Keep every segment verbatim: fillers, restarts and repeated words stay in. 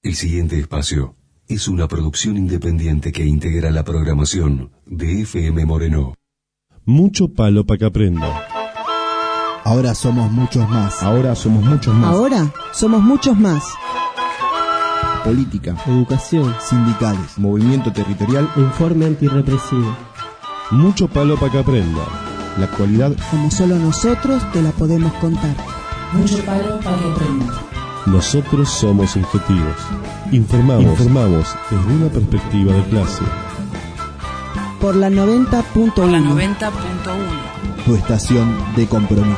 El siguiente espacio es una producción independiente que integra la programación de F M Moreno. Mucho palo para que aprenda. Ahora somos muchos más. Ahora somos muchos más. Ahora somos muchos más. Política, Educación, sindicales, movimiento territorial, informe antirrepresivo. Mucho palo para que aprenda. La actualidad como solo nosotros te la podemos contar. Mucho palo para que aprenda. Nosotros somos objetivos. Informamos, Informamos desde una perspectiva de clase. Por la noventa punto uno. Por la noventa punto uno. Tu estación de compromiso.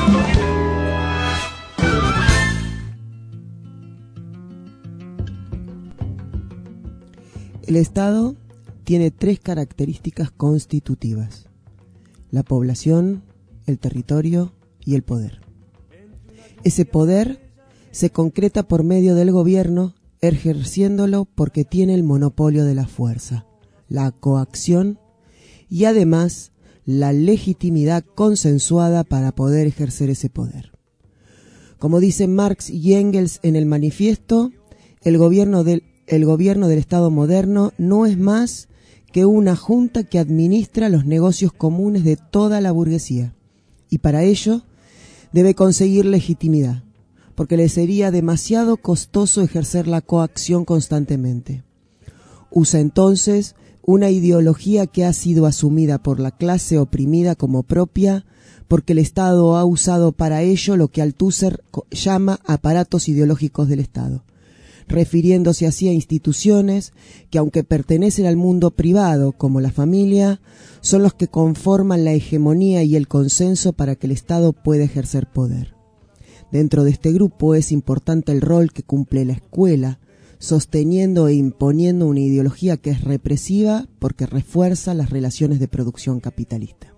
El Estado tiene tres características constitutivas: la población, el territorio y el poder. Ese poder se concreta por medio del gobierno, ejerciéndolo porque tiene el monopolio de la fuerza, la coacción y además la legitimidad consensuada para poder ejercer ese poder. Como dicen Marx y Engels en el manifiesto, el gobierno del, el gobierno del Estado moderno no es más que una junta que administra los negocios comunes de toda la burguesía, y para ello debe conseguir legitimidad, porque le sería demasiado costoso ejercer la coacción constantemente. Usa entonces una ideología que ha sido asumida por la clase oprimida como propia, porque el Estado ha usado para ello lo que Althusser llama aparatos ideológicos del Estado, refiriéndose así a instituciones que, aunque pertenecen al mundo privado, como la familia, son los que conforman la hegemonía y el consenso para que el Estado pueda ejercer poder. Dentro de este grupo es importante el rol que cumple la escuela, sosteniendo e imponiendo una ideología que es represiva porque refuerza las relaciones de producción capitalista.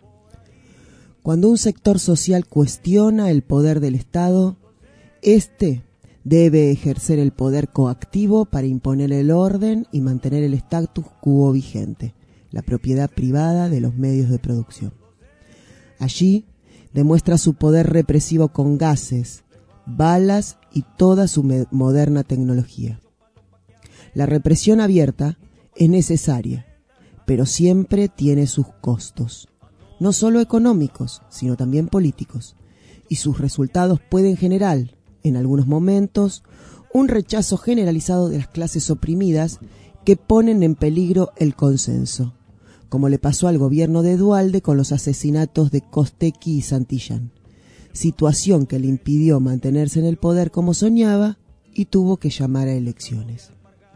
Cuando un sector social cuestiona el poder del Estado, éste debe ejercer el poder coactivo para imponer el orden y mantener el status quo vigente, la propiedad privada de los medios de producción. Allí demuestra su poder represivo con gases, balas y toda su moderna tecnología. La represión abierta es necesaria, pero siempre tiene sus costos, no solo económicos, sino también políticos, y sus resultados pueden generar, en algunos momentos, un rechazo generalizado de las clases oprimidas que ponen en peligro el consenso, como le pasó al gobierno de Duhalde con los asesinatos de Costecchi y Santillán, situación que le impidió mantenerse en el poder como soñaba y tuvo que llamar a elecciones.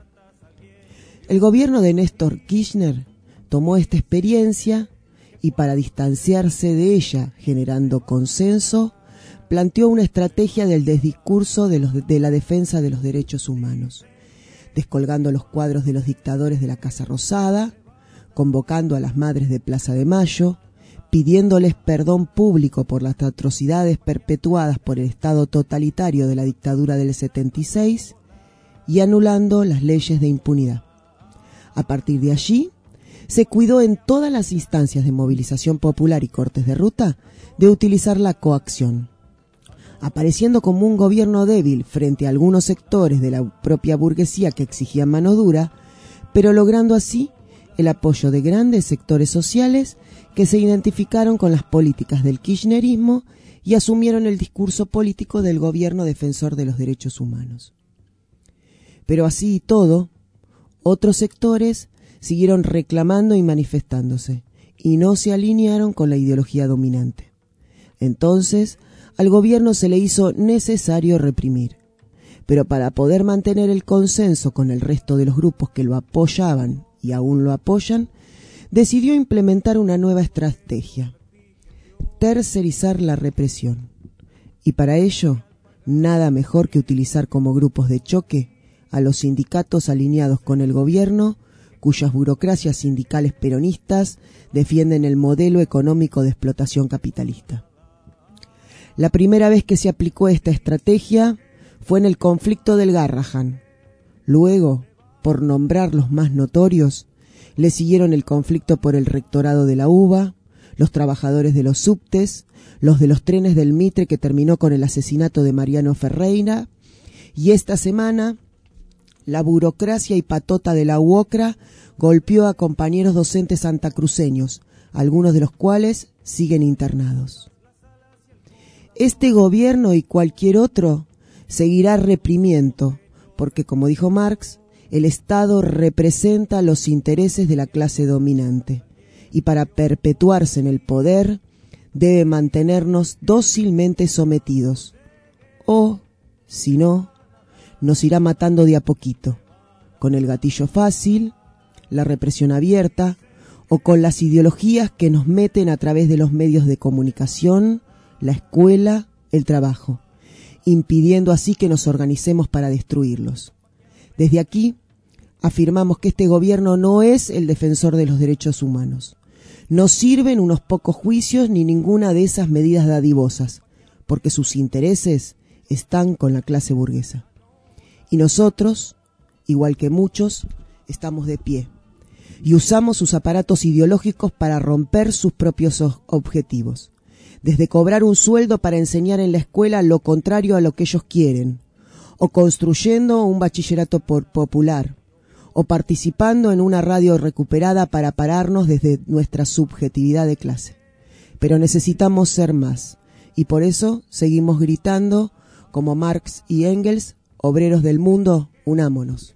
El gobierno de Néstor Kirchner tomó esta experiencia y, para distanciarse de ella, generando consenso, planteó una estrategia del desdiscurso de, los, de la defensa de los derechos humanos, descolgando los cuadros de los dictadores de la Casa Rosada, convocando a las madres de Plaza de Mayo, pidiéndoles perdón público por las atrocidades perpetuadas por el Estado totalitario de la dictadura del setenta y seis y anulando las leyes de impunidad. A partir de allí, se cuidó en todas las instancias de movilización popular y cortes de ruta de utilizar la coacción, apareciendo como un gobierno débil frente a algunos sectores de la propia burguesía que exigían mano dura, pero logrando así el apoyo de grandes sectores sociales que se identificaron con las políticas del kirchnerismo y asumieron el discurso político del gobierno defensor de los derechos humanos. Pero así y todo, otros sectores siguieron reclamando y manifestándose, y no se alinearon con la ideología dominante. Entonces, al gobierno se le hizo necesario reprimir, pero para poder mantener el consenso con el resto de los grupos que lo apoyaban y aún lo apoyan, decidió implementar una nueva estrategia: tercerizar la represión. Y para ello, nada mejor que utilizar como grupos de choque a los sindicatos alineados con el gobierno, cuyas burocracias sindicales peronistas defienden el modelo económico de explotación capitalista. La primera vez que se aplicó esta estrategia fue en el conflicto del Garrahan. Luego, por nombrar los más notorios, le siguieron el conflicto por el rectorado de la UBA, los trabajadores de los subtes, los de los trenes del Mitre, que terminó con el asesinato de Mariano Ferreira, y esta semana la burocracia y patota de la U O C R A golpeó a compañeros docentes santacruceños, algunos de los cuales siguen internados. Este gobierno y cualquier otro seguirá reprimiendo, porque como dijo Marx, el Estado representa los intereses de la clase dominante, y para perpetuarse en el poder debe mantenernos dócilmente sometidos, o, si no, nos irá matando de a poquito, con el gatillo fácil, la represión abierta, o con las ideologías que nos meten a través de los medios de comunicación, la escuela, el trabajo, impidiendo así que nos organicemos para destruirlos. Desde aquí, afirmamos que este gobierno no es el defensor de los derechos humanos. No sirven unos pocos juicios ni ninguna de esas medidas dadivosas, porque sus intereses están con la clase burguesa. Y nosotros, igual que muchos, estamos de pie y usamos sus aparatos ideológicos para romper sus propios objetivos. Desde cobrar un sueldo para enseñar en la escuela lo contrario a lo que ellos quieren, o construyendo un bachillerato por popular, o participando en una radio recuperada para pararnos desde nuestra subjetividad de clase. Pero necesitamos ser más, y por eso seguimos gritando, como Marx y Engels, obreros del mundo, unámonos.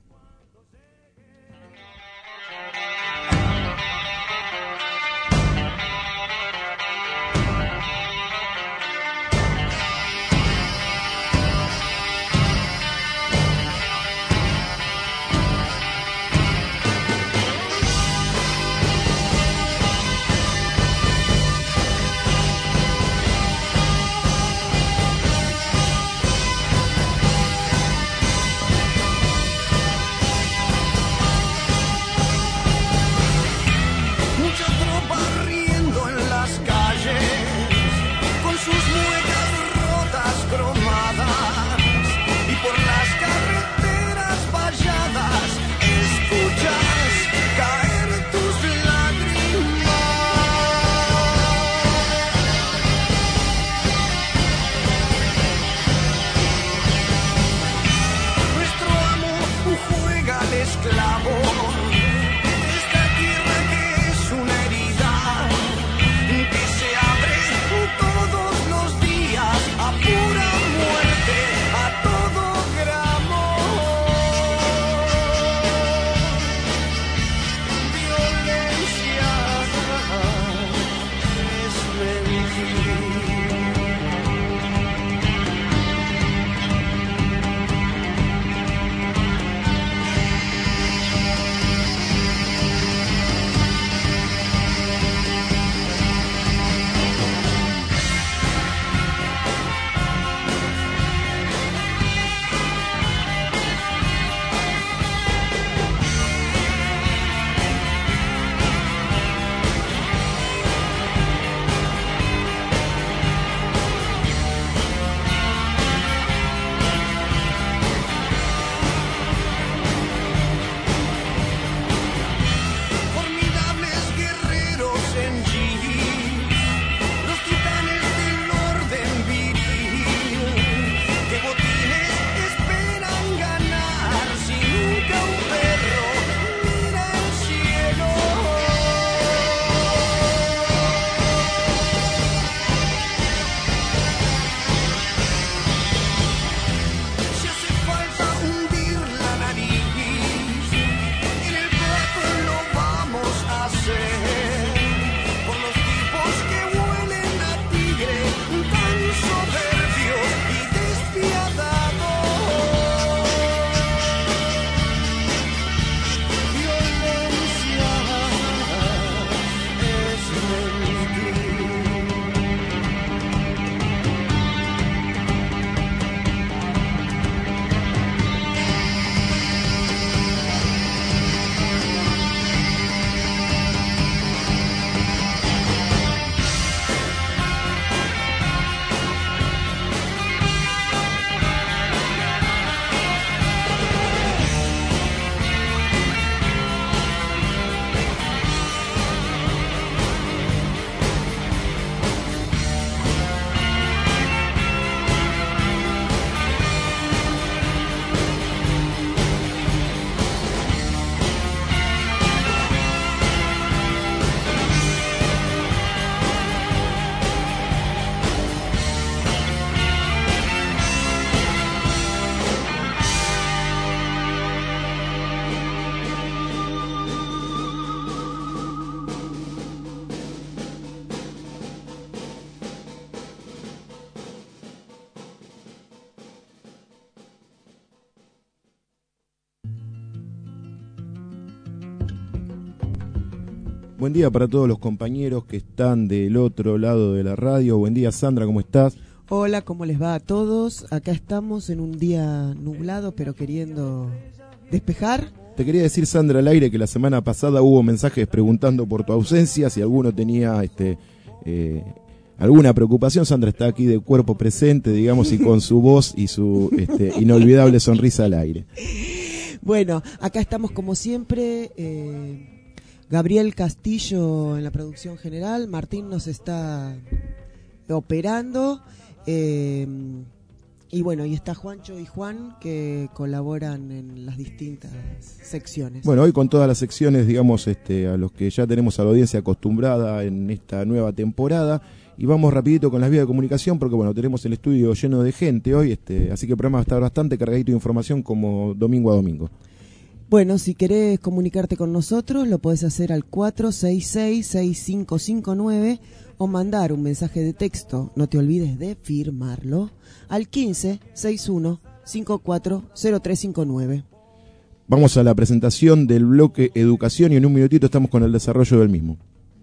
Buen día para todos los compañeros que están del otro lado de la radio. Buen día, Sandra, ¿cómo estás? Hola, ¿cómo les va a todos? Acá estamos en un día nublado, pero queriendo despejar. Te quería decir, Sandra, al aire que la semana pasada hubo mensajes preguntando por tu ausencia, si alguno tenía este eh, alguna preocupación. Sandra está aquí de cuerpo presente, digamos, y con su voz y su este, inolvidable sonrisa al aire. Bueno, acá estamos como siempre, eh, Gabriel Castillo en la producción general, Martín nos está operando, eh, y bueno, y está Juancho y Juan que colaboran en las distintas secciones. Bueno, hoy con todas las secciones, digamos, este, a los que ya tenemos a la audiencia acostumbrada en esta nueva temporada, y vamos rapidito con las vías de comunicación porque bueno, tenemos el estudio lleno de gente hoy, este, así que el programa va a estar bastante cargadito de información como domingo a domingo. Bueno, si querés comunicarte con nosotros, lo podés hacer al cuatro seis seis, seis cinco cinco nueve o mandar un mensaje de texto, no te olvides de firmarlo, al quince sesenta y uno cincuenta y cuatro cero tres cincuenta y nueve. Vamos a la presentación del bloque Educación y en un minutito estamos con el desarrollo del mismo.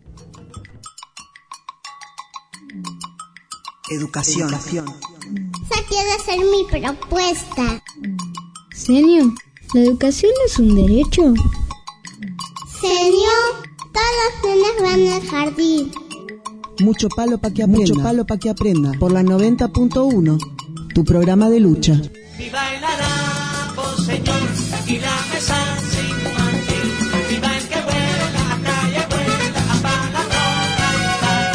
Educación. Esa quiere ser mi propuesta. Senio, ¿la educación es un derecho? Senio, todos los nenes van al jardín. Mucho palo pa' que aprenda. Mucho palo pa' que aprenda. Por la noventa punto uno, tu programa de lucha. Viva el harapo, señor, y la mesa sin mantel. Viva el que vuela, a calle vuela, a palabra.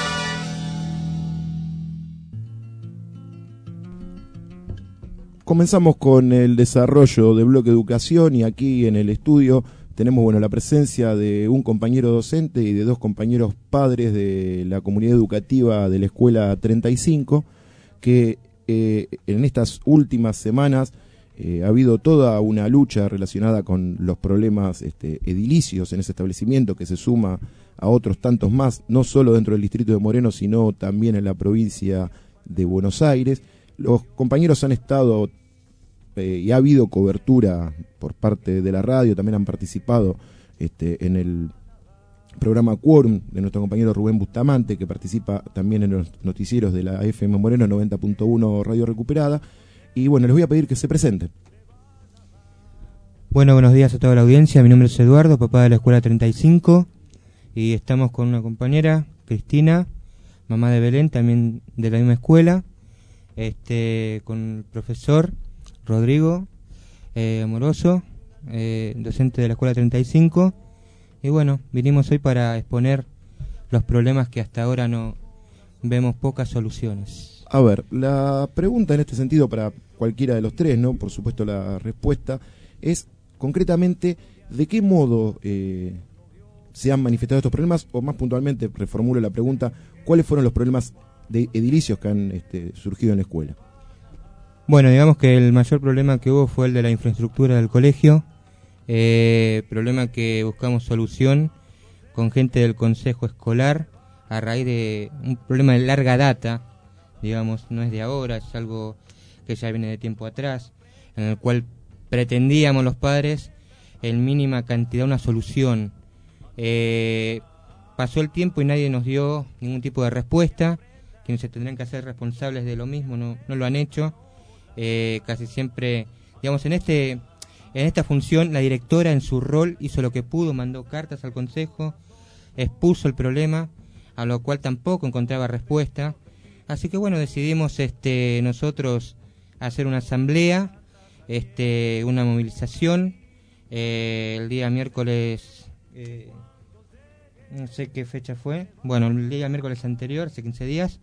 Comenzamos con el desarrollo de bloque Educación y aquí en el estudio tenemos bueno la presencia de un compañero docente y de dos compañeros padres de la comunidad educativa de la Escuela treinta y cinco, que eh, en estas últimas semanas eh, ha habido toda una lucha relacionada con los problemas este, edilicios en ese establecimiento que se suma a otros tantos más, no solo dentro del distrito de Moreno, sino también en la provincia de Buenos Aires. Los compañeros han estado eh, y ha habido cobertura por parte de la radio, también han participado este, en el programa Quórum de nuestro compañero Rubén Bustamante, que participa también en los noticieros de la F M Moreno noventa punto uno Radio Recuperada. Y bueno, les voy a pedir que se presenten. Bueno, buenos días a toda la audiencia. Mi nombre es Eduardo, papá de la Escuela treinta y cinco, y estamos con una compañera, Cristina, mamá de Belén, también de la misma escuela, este, con el profesor Rodrigo eh, Amoroso, eh, docente de la Escuela treinta y cinco, y bueno, vinimos hoy para exponer los problemas que hasta ahora no vemos pocas soluciones. A ver, la pregunta en este sentido para cualquiera de los tres, ¿no? Por supuesto la respuesta es concretamente de qué modo eh, se han manifestado estos problemas, o más puntualmente, reformulo la pregunta, ¿cuáles fueron los problemas de edilicios que han este, surgido en la escuela? Bueno, digamos que el mayor problema que hubo fue el de la infraestructura del colegio, eh, problema que buscamos solución con gente del consejo escolar a raíz de un problema de larga data, digamos, no es de ahora, es algo que ya viene de tiempo atrás, en el cual pretendíamos los padres en mínima cantidad una solución. Eh, pasó el tiempo y nadie nos dio ningún tipo de respuesta. Quienes se tendrían que hacer responsables de lo mismo no, no lo han hecho. Eh, casi siempre, digamos, en este en esta función la directora en su rol hizo lo que pudo, mandó cartas al consejo, expuso el problema, a lo cual tampoco encontraba respuesta. Así que bueno, decidimos este nosotros hacer una asamblea, este una movilización eh, el día miércoles, eh, no sé qué fecha fue, bueno, el día miércoles anterior, hace quince días,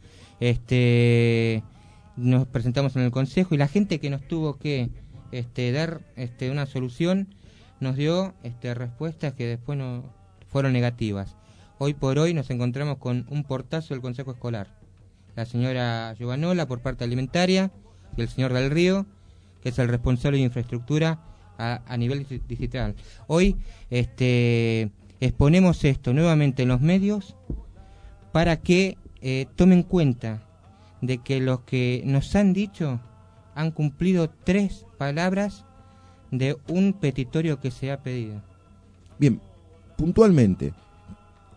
este nos presentamos en el consejo y la gente que nos tuvo que este dar este una solución nos dio este respuestas que después no fueron negativas. Hoy por hoy nos encontramos con un portazo del consejo escolar, la señora Giovanola por parte alimentaria y el señor Del Río, que es el responsable de infraestructura a, a nivel digital. Hoy este exponemos esto nuevamente en los medios para que eh, tomen cuenta de que los que nos han dicho han cumplido tres palabras de un petitorio que se ha pedido. Bien, puntualmente,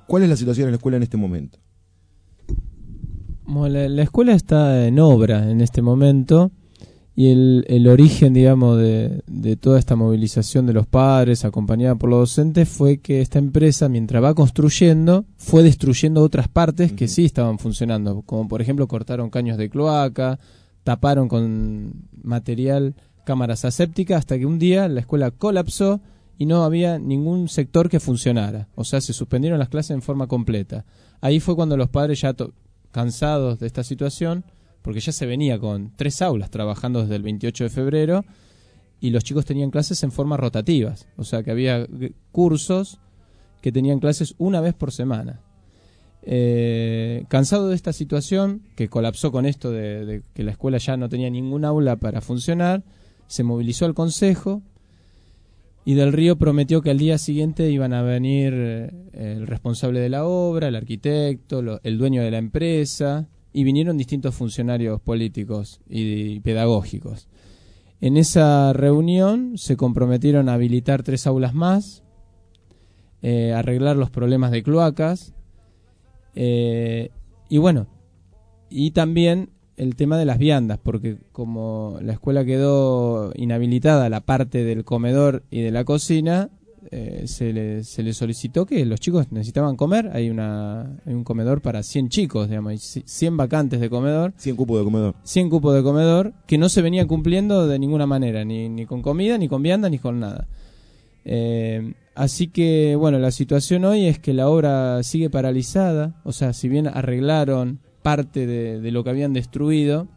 ¿Cuál es la situación en la escuela en este momento? Bueno, la, la escuela está en obra en este momento y el, el origen, digamos, de, de toda esta movilización de los padres acompañada por los docentes fue que esta empresa, mientras va construyendo, fue destruyendo otras partes que sí estaban funcionando, como por ejemplo cortaron caños de cloaca, taparon con material cámaras asépticas, hasta que un día la escuela colapsó y no había ningún sector que funcionara, o sea, se suspendieron las clases en forma completa. Ahí fue cuando los padres, ya to- cansados de esta situación, porque ya se venía con tres aulas trabajando desde el veintiocho de febrero y los chicos tenían clases en forma rotativas, o sea que había cursos que tenían clases una vez por semana. Eh, cansado de esta situación, que colapsó con esto de, de que la escuela ya no tenía ningún aula para funcionar, se movilizó el consejo y Del Río prometió que al día siguiente iban a venir eh, el responsable de la obra, el arquitecto, lo, el dueño de la empresa, y vinieron distintos funcionarios políticos y, y pedagógicos. En esa reunión se comprometieron a habilitar tres aulas más, eh, arreglar los problemas de cloacas, eh, y bueno, y también el tema de las viandas, porque como la escuela quedó inhabilitada, la parte del comedor y de la cocina, eh, se, le, se le solicitó que los chicos necesitaban comer. Hay una hay un comedor para cien chicos, digamos, hay cien vacantes de comedor. cien cupos de comedor. cien cupos de comedor que no se venían cumpliendo de ninguna manera, ni, ni con comida, ni con vianda, ni con nada. Eh, así que, bueno, la situación hoy es que la obra sigue paralizada, o sea, si bien arreglaron parte de, de lo que habían destruido,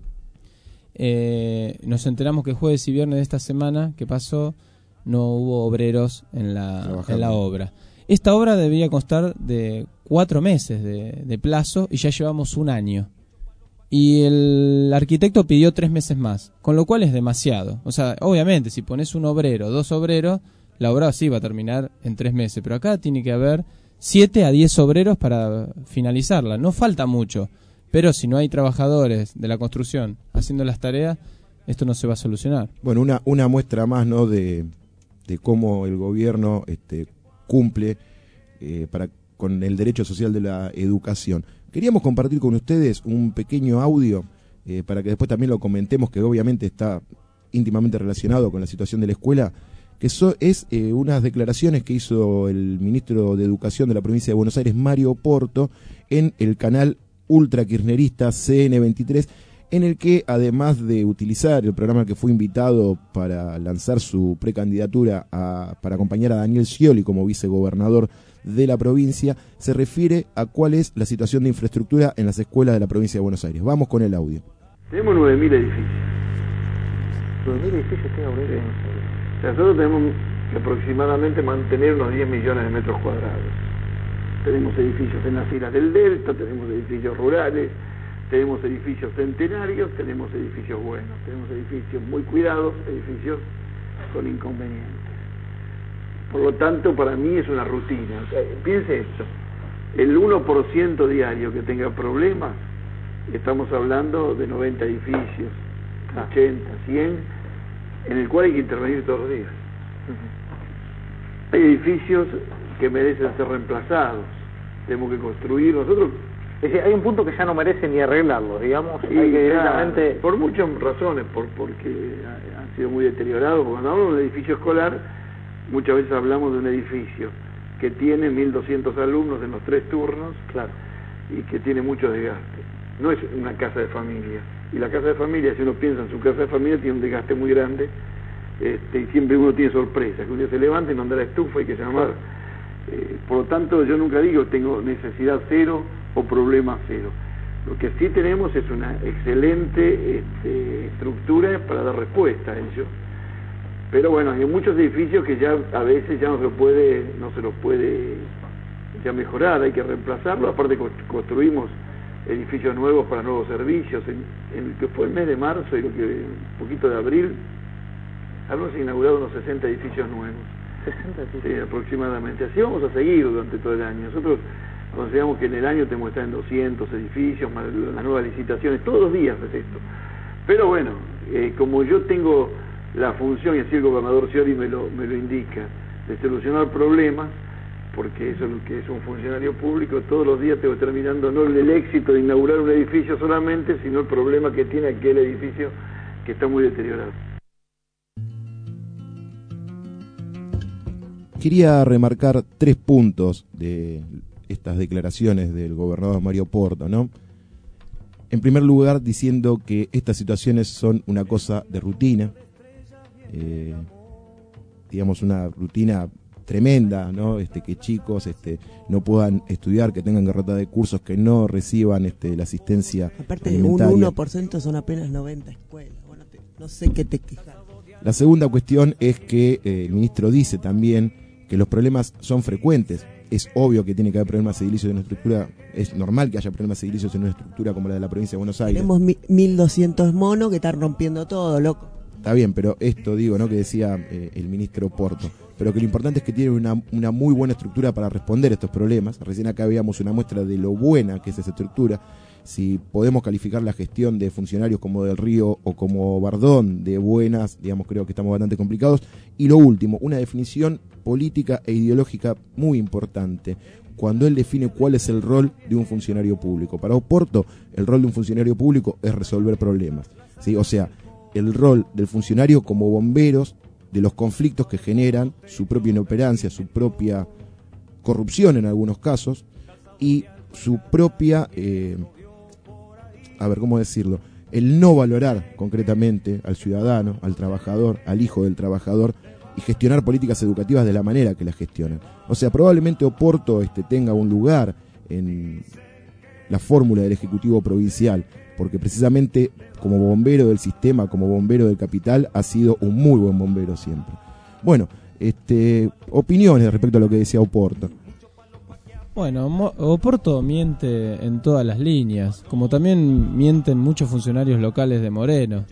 eh, nos enteramos que jueves y viernes de esta semana que pasó no hubo obreros en la, en la obra. Esta obra debía constar de cuatro meses de, de plazo y ya llevamos un año. Y el arquitecto pidió tres meses más, con lo cual es demasiado. O sea, obviamente, si pones un obrero, dos obreros, la obra sí va a terminar en tres meses, pero acá tiene que haber siete a diez obreros para finalizarla. No falta mucho, pero si no hay trabajadores de la construcción haciendo las tareas, esto no se va a solucionar. Bueno, una, una muestra más, ¿no?, de, de cómo el gobierno este, cumple eh, para, con el derecho social de la educación. Queríamos compartir con ustedes un pequeño audio eh, para que después también lo comentemos, que obviamente está íntimamente relacionado con la situación de la escuela, que so, es eh, unas declaraciones que hizo el ministro de Educación de la provincia de Buenos Aires, Mario Porto, en el canal ultra kirchnerista C N veintitrés, en el que, además de utilizar el programa al que fue invitado para lanzar su precandidatura a, para acompañar a Daniel Scioli como vicegobernador de la provincia, se refiere a cuál es la situación de infraestructura en las escuelas de la provincia de Buenos Aires. Vamos con el audio. Tenemos nueve mil edificios. nueve mil edificios tiene Buenos Aires. O sea, nosotros tenemos que aproximadamente mantener unos diez millones de metros cuadrados. Tenemos edificios en las islas del Delta, tenemos edificios rurales, tenemos edificios centenarios, tenemos edificios buenos, tenemos edificios muy cuidados, edificios con inconvenientes. Por lo tanto, para mí es una rutina. O sea, piense esto, el uno por ciento diario que tenga problemas, estamos hablando de noventa edificios, ochenta, cien, en el cual hay que intervenir todos los días. Uh-huh. Hay edificios que merecen ser reemplazados, tenemos que construir nosotros. Es decir, hay un punto que ya no merece ni arreglarlo, digamos, sí, hay que directamente... Por muchas razones, por, porque han sido muy deteriorados. Cuando hablamos de un edificio escolar, muchas veces hablamos de un edificio que tiene mil doscientos alumnos en los tres turnos, claro, y que tiene mucho desgaste. No es una casa de familia. Y la casa de familia, si uno piensa en su casa de familia, tiene un desgaste muy grande, este, y siempre uno tiene sorpresa, que un día se levanta y no anda la estufa, hay que llamar. Eh, por lo tanto, yo nunca digo tengo necesidad cero o problema cero. Lo que sí tenemos es una excelente este, estructura para dar respuesta a ello. Pero bueno, hay muchos edificios que ya a veces ya no se lo puede, no se los puede ya mejorar, hay que reemplazarlo. Aparte construimos edificios nuevos para nuevos servicios. En, en el que fue el mes de marzo y lo que un poquito de abril, habremos inaugurado unos sesenta edificios nuevos. sesenta edificios. Sí, aproximadamente. Así vamos a seguir durante todo el año. Nosotros consideramos que en el año tenemos que estar en doscientos edificios, más las nuevas licitaciones, todos los días es esto. Pero bueno, eh, como yo tengo la función, y así el gobernador Scioli me lo, me lo indica, de solucionar problemas, porque eso es lo que es un funcionario público. Todos los días tengo terminando no el éxito de inaugurar un edificio solamente, sino el problema que tiene aquel edificio que está muy deteriorado. Quería remarcar tres puntos de estas declaraciones del gobernador Mario Porto, ¿no? En primer lugar, diciendo que estas situaciones son una cosa de rutina, eh, digamos una rutina tremenda, ¿no? Este, que chicos este, no puedan estudiar, que tengan que rotar de cursos, que no reciban este, la asistencia Aparte, alimentaria. un uno por ciento son apenas noventa escuelas. Bueno, te, no sé qué te quejas. La segunda cuestión es que eh, el ministro dice también que los problemas son frecuentes. Es obvio que tiene que haber problemas edilicios en una estructura, es normal que haya problemas edilicios en una estructura como la de la provincia de Buenos Aires. Tenemos mi, mil doscientos monos que están rompiendo todo, loco. Está bien, pero esto digo, ¿no? Que decía eh, el ministro Porto. Pero que lo importante es que tiene una, una muy buena estructura para responder a estos problemas. Recién acá veíamos una muestra de lo buena que es esa estructura. Si podemos calificar la gestión de funcionarios como Del Río o como Bardón de buenas, digamos, creo que estamos bastante complicados. Y lo último, una definición política e ideológica muy importante, cuando él define cuál es el rol de un funcionario público. Para Oporto, el rol de un funcionario público es resolver problemas, ¿sí? O sea, el rol del funcionario como bomberos de los conflictos que generan su propia inoperancia, su propia corrupción en algunos casos, y su propia, eh, a ver, ¿cómo decirlo? El no valorar concretamente al ciudadano, al trabajador, al hijo del trabajador, y gestionar políticas educativas de la manera que las gestionan. O sea, probablemente Oporto este, tenga un lugar en la fórmula del Ejecutivo Provincial, porque precisamente como bombero del sistema, como bombero del capital, ha sido un muy buen bombero siempre. Bueno, este, opiniones respecto a lo que decía Oporto. Bueno, Oporto miente en todas las líneas, como también mienten muchos funcionarios locales de Moreno.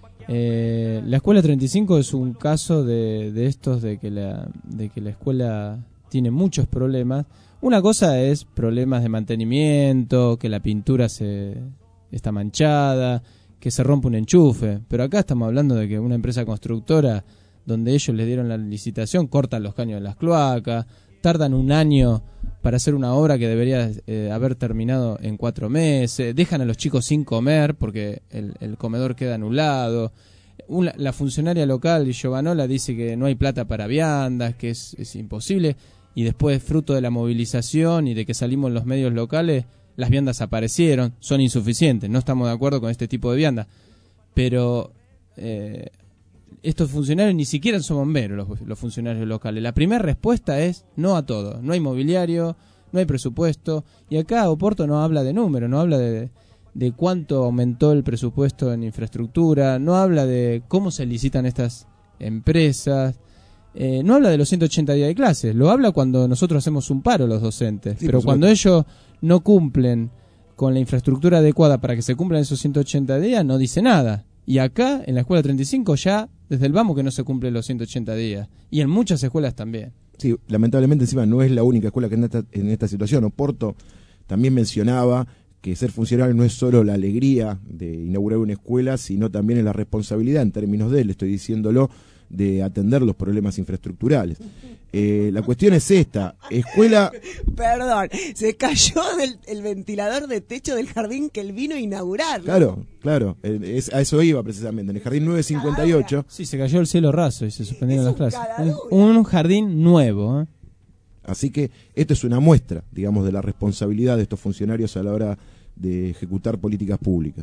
Eh, la escuela treinta y cinco es un caso de, de estos de que, la, de que la escuela tiene muchos problemas. Una cosa es problemas de mantenimiento, que la pintura se está manchada, que se rompe un enchufe, pero acá estamos hablando de que una empresa constructora, donde ellos les dieron la licitación, cortan los caños de las cloacas, tardan un año para hacer una obra que debería eh, haber terminado en cuatro meses, dejan a los chicos sin comer porque el, el comedor queda anulado. Una, la funcionaria local, Giovanola, dice que no hay plata para viandas, que es, es imposible, y después, fruto de la movilización y de que salimos en los medios locales, las viandas aparecieron, son insuficientes, no estamos de acuerdo con este tipo de viandas, pero eh, estos funcionarios ni siquiera son bomberos, los, los funcionarios locales. La primera respuesta es no a todo, no hay mobiliario, no hay presupuesto, y acá Oporto no habla de números, no habla de, de cuánto aumentó el presupuesto en infraestructura, no habla de cómo se licitan estas empresas, eh, no habla de los ciento ochenta días de clases, lo habla cuando nosotros hacemos un paro los docentes, sí, pero cuando ellos no cumplen con la infraestructura adecuada para que se cumplan esos ciento ochenta días, no dice nada. Y acá, en la escuela treinta y cinco, ya desde el vamos que no se cumplen los ciento ochenta días. Y en muchas escuelas también. Sí, lamentablemente encima no es la única escuela que en esta, en esta situación. Oporto también mencionaba que ser funcionario no es solo la alegría de inaugurar una escuela, sino también es la responsabilidad, en términos de él, estoy diciéndolo, de atender los problemas infraestructurales. Eh, la cuestión es esta, escuela... Perdón, se cayó del, el ventilador de techo del jardín que él vino a inaugurar, ¿no? Claro, claro, es, a eso iba precisamente, en el jardín nueve cincuenta y ocho. Sí, se cayó el cielo raso y se suspendieron las clases. Un, un jardín nuevo, ¿eh? Así que esto es una muestra, digamos, de la responsabilidad de estos funcionarios a la hora de ejecutar políticas públicas.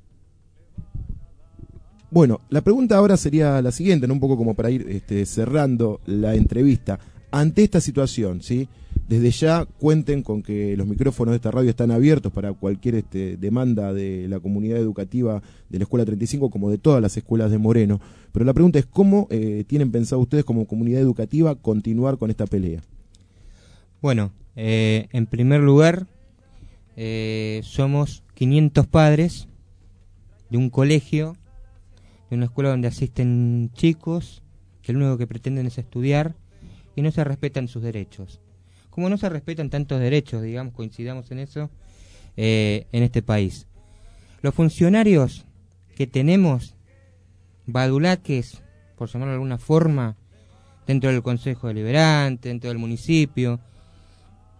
Bueno, la pregunta ahora sería la siguiente, ¿no? Un poco como para ir este, cerrando la entrevista. Ante esta situación, ¿sí? Desde ya cuenten con que los micrófonos de esta radio están abiertos para cualquier este, demanda de la comunidad educativa de la Escuela treinta y cinco, como de todas las escuelas de Moreno. Pero la pregunta es, ¿cómo eh, tienen pensado ustedes como comunidad educativa continuar con esta pelea? Bueno, eh, en primer lugar, eh, somos quinientos padres de un colegio, de una escuela donde asisten chicos que lo único que pretenden es estudiar y no se respetan sus derechos. Como no se respetan tantos derechos, digamos, coincidamos en eso, eh, en este país. Los funcionarios que tenemos, badulaques, por llamarlo de alguna forma, dentro del Consejo Deliberante, dentro del municipio,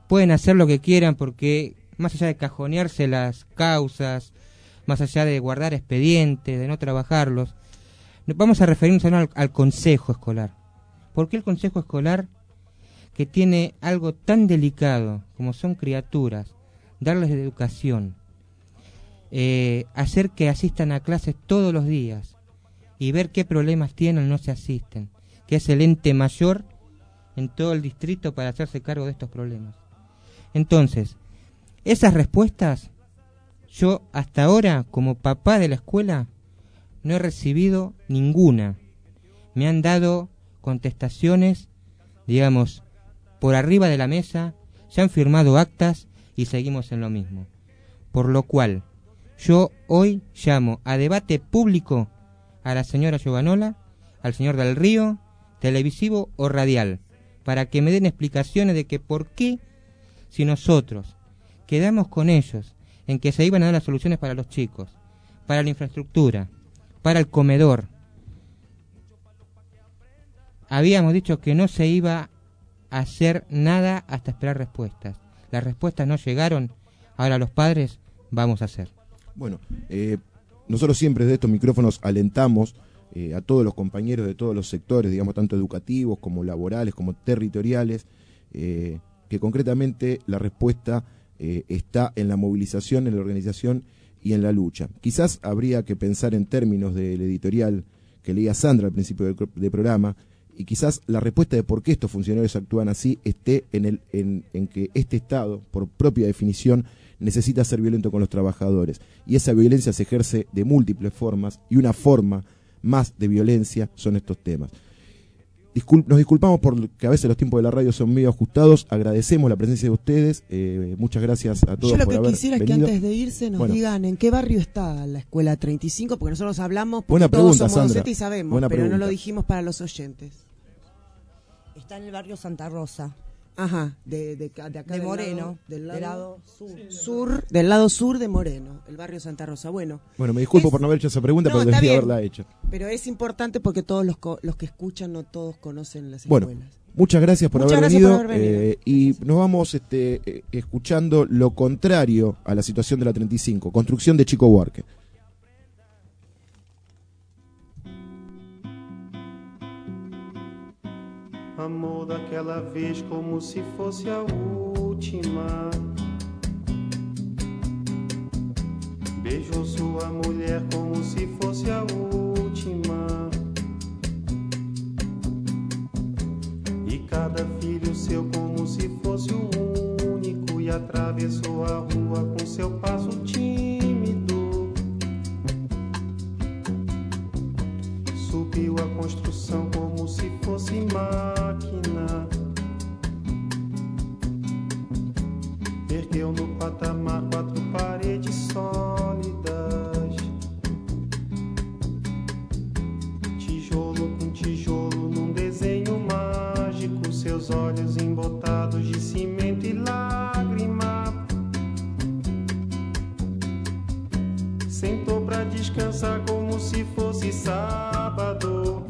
pueden hacer lo que quieran porque más allá de cajonearse las causas, más allá de guardar expedientes, de no trabajarlos, nos vamos a referirnos al, al consejo escolar. ¿Por qué el consejo escolar, que tiene algo tan delicado como son criaturas, darles educación, eh, hacer que asistan a clases todos los días y ver qué problemas tienen o no se asisten, que es el ente mayor en todo el distrito para hacerse cargo de estos problemas? Entonces, esas respuestas, yo hasta ahora, como papá de la escuela, no he recibido ninguna. Me han dado contestaciones, digamos, por arriba de la mesa, se han firmado actas y seguimos en lo mismo. Por lo cual, yo hoy llamo a debate público a la señora Giovanola, al señor Del Río, televisivo o radial, para que me den explicaciones de que por qué, si nosotros quedamos con ellos en que se iban a dar las soluciones para los chicos, para la infraestructura, para el comedor, habíamos dicho que no se iba a hacer nada hasta esperar respuestas. Las respuestas no llegaron, ahora los padres vamos a hacer. Bueno, eh, nosotros siempre desde estos micrófonos alentamos eh, a todos los compañeros de todos los sectores, digamos, tanto educativos como laborales, como territoriales, eh, que concretamente la respuesta eh, está en la movilización, en la organización y en la lucha. Quizás habría que pensar en términos del editorial que leía Sandra al principio del, del programa, y quizás la respuesta de por qué estos funcionarios actúan así esté en, el, en, en que este Estado, por propia definición, necesita ser violento con los trabajadores. Y esa violencia se ejerce de múltiples formas, y una forma más de violencia son estos temas. Discul- nos disculpamos porque a veces los tiempos de la radio son medio ajustados. Agradecemos la presencia de ustedes. Eh, muchas gracias a todos por haber venido. Yo lo que quisiera es que antes de irse nos bueno. digan en qué barrio está la escuela treinta y cinco, porque nosotros hablamos, porque Buena todos pregunta, somos Sandra. docentes y sabemos, Buena pero pregunta. no lo dijimos para los oyentes. Está en el barrio Santa Rosa. Ajá, de, de, de acá de del Moreno, lado, del lado, del lado sur. sur, del lado sur de Moreno, el barrio Santa Rosa. Bueno, Bueno, me disculpo es, por no haber hecho esa pregunta, no, pero está debería bien, haberla hecho. Pero es importante porque todos los, co- los que escuchan no todos conocen las Bueno, escuelas. muchas gracias por, Muchas haber, gracias venido, por haber venido. Eh, y nos vamos este, eh, escuchando lo contrario a la situación de la treinta y cinco, construcción de Chico Buarque. Amor daquela vez como se fosse a última. Beijou sua mulher como se fosse a última. E cada filho seu como se fosse o único. E atravessou a rua com seu passo tímido. Subiu a construção como se fosse máquina. Ergueu no patamar quatro paredes sólidas. Tijolo com tijolo num desenho mágico. Seus olhos embotados de cimento e lágrima. Sentou pra descansar como se fosse sábado.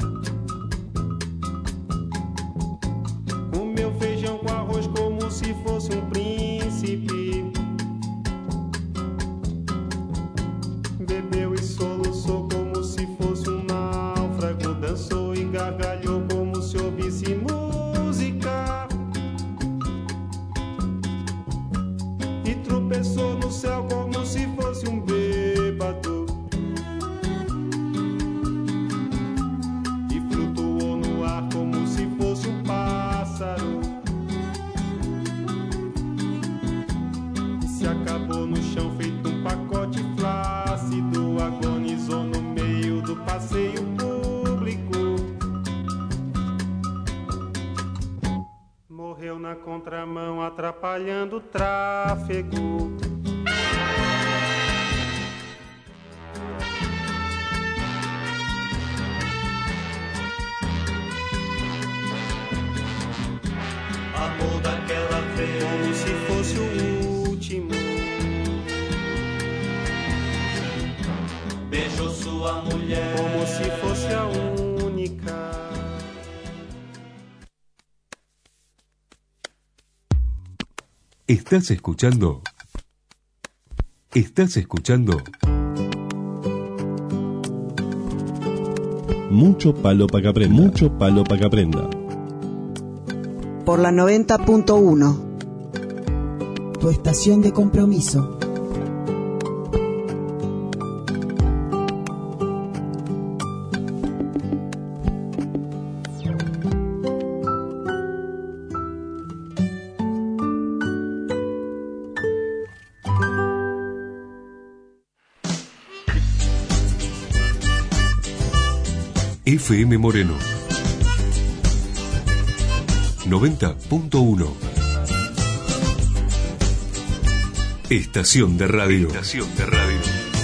Comeu feijão com arroz como se fosse um príncipe. Bebeu e soluçou como se fosse um náufrago. Dançou e gargalhou como se ouvisse música. E tropeçou no céu como se fosse um bêbado. E flutuou no ar como se fosse um pássaro. E se acabou no chão feito um pacote flácido. Agonizou no meio do passeio público. Morreu na contramão atrapalhando o tráfego. Amor daquela vez como se fosse o último. Beijou sua mulher como se fosse a única. ¿Estás escuchando? ¿Estás escuchando? Mucho palo para que aprenda. Mucho palo para que aprenda. Por la noventa punto uno. Tu estación de compromiso. F M Moreno noventa punto uno. Estación de radio. Estación de radio.